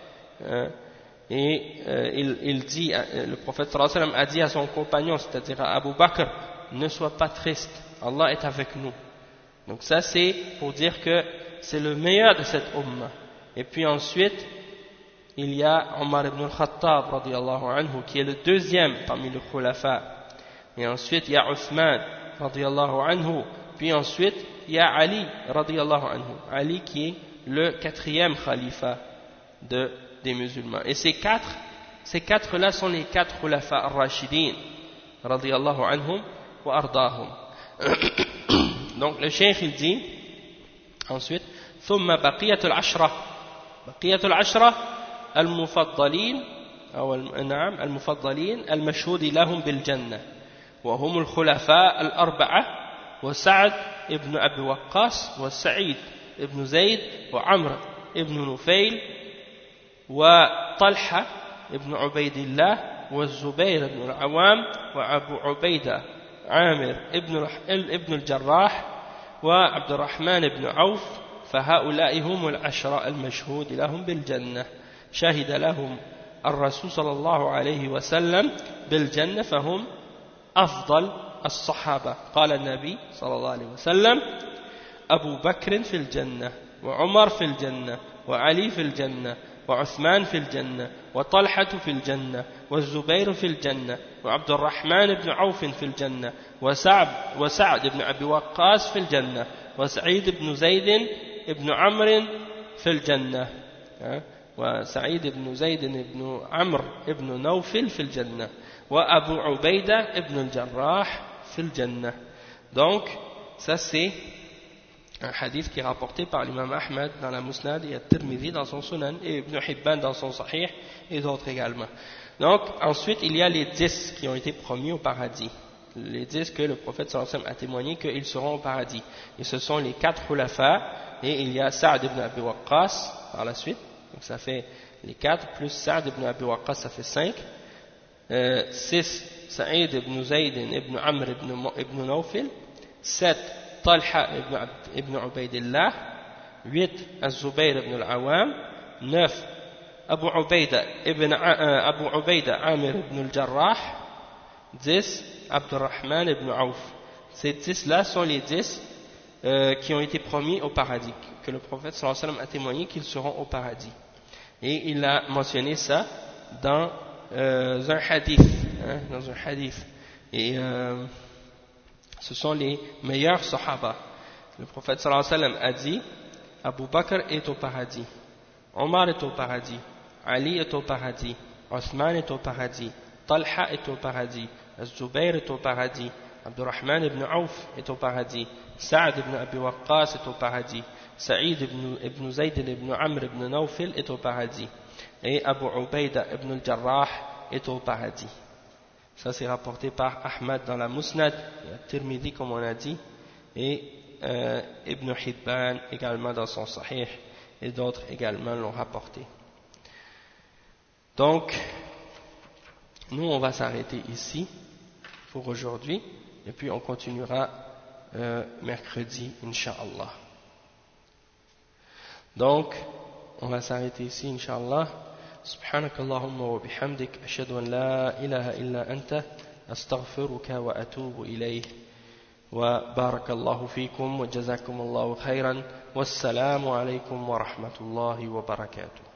et il dit, le prophète sallallahu alayhi wa sallam a dit à son compagnon, c'est-à-dire à Abu Bakr, ne sois pas triste, Allah est avec nous. Donc ça c'est pour dire que c'est le meilleur de cette ummah. Et puis ensuite il y a Omar ibn al-Khattab radiyallahu anhu qui est le deuxième parmi les khulafa. Et ensuite il y a Othman radiyallahu anhu. Puis ensuite il y a Ali radiyallahu anhu. Ali qui est le quatrième khalifa des musulmans. Et ces quatre là sont les quatre khulafa ar-Rashidin radiyallahu anhum wa ardahum. Donc le cheikh il dit ensuite ثم بقية العشرة المفضلين أو نعم المفضلين المشهود لهم بالجنة وهم الخلفاء الأربعة وسعد ابن أبي وقاص وسعيد ابن زيد وعمر ابن نفيل وطلحة ابن عبيد الله والزبير بن العوام وأبو عبيدة عامر ابن الجراح وعبد الرحمن بن عوف فهؤلاء هم العشرة المشهود لهم بالجنة شهد لهم الرسول صلى الله عليه وسلم بالجنة فهم أفضل الصحابة قال النبي صلى الله عليه وسلم أبو بكر في الجنة وعمر في الجنة وعلي في الجنة وعثمان في الجنة وطلحة في الجنة والزبير في الجنة وعبد الرحمن بن عوف في الجنة وسعد بن أبي وقاص في الجنة وسعيد بن زيد بن عمرو في الجنة وسعيد بن زيد بن عمرو بن نوفل في الجنة وأبو عبيدة بن الجراح في الجنة. Donc ça c'est un hadith qui est rapporté par l'imam Ahmad dans la Musnad et At-Tirmidhi dans son Sunan et Ibn Hibban dans son Sahih et d'autres également. Donc ensuite il y a les 10 qui ont été promis au paradis, les 10 que le prophète sallallahu alayhi wa sallam a témoigné qu'ils seront au paradis, et ce sont les 4 khulafa, et il y a Sa'd ibn Abi Waqqas par la suite, donc ça fait les 4 plus Sa'd ibn Abi Waqqas, ça fait 5, 6 Sa'id ibn Zayd ibn Amr ibn Nawfil, 7 Talha ibn Ubaydillah, 8 Az-Zubayr ibn al-Awam, 9 Abu Ubayda Amir ibn al-Jarrah, 10 Abdurrahman ibn Auf. Ces 10 là sont les 10 qui ont été promis au paradis, que le prophète sallallahu alayhi wa sallam a témoigné qu'ils seront au paradis, et il a mentionné ça dans un hadith, et ce sont les meilleurs sahaba. Le prophète sallallahu alayhi wa sallam a dit: Abu Bakr est au paradis, Omar est au paradis, Ali est au paradis, Othman est au paradis, Talha est au paradis, Az-Zubayr est au paradis, Abdurrahman ibn Auf est au paradis, Sa'd ibn Abi Waqqas est au paradis, Sa'id ibn Zayd ibn Amr ibn Nawfil est au paradis, et Abu Ubayda ibn al-Jarrah est au paradis. Ça c'est rapporté par Ahmad dans la Musnad, Tirmidhi comme on a dit, et Ibn Hibban également dans son Sahih, et d'autres également l'ont rapporté. Donc, nous on va s'arrêter ici pour aujourd'hui, et puis on continuera mercredi, Inch'Allah. Donc, on va s'arrêter ici, Inch'Allah. سبحانك اللهم وبحمدك أشهد أن لا إله إلا أنت أستغفرك وأتوب إليه وبارك الله فيكم وجزاكم الله خيرا والسلام عليكم ورحمة الله وبركاته.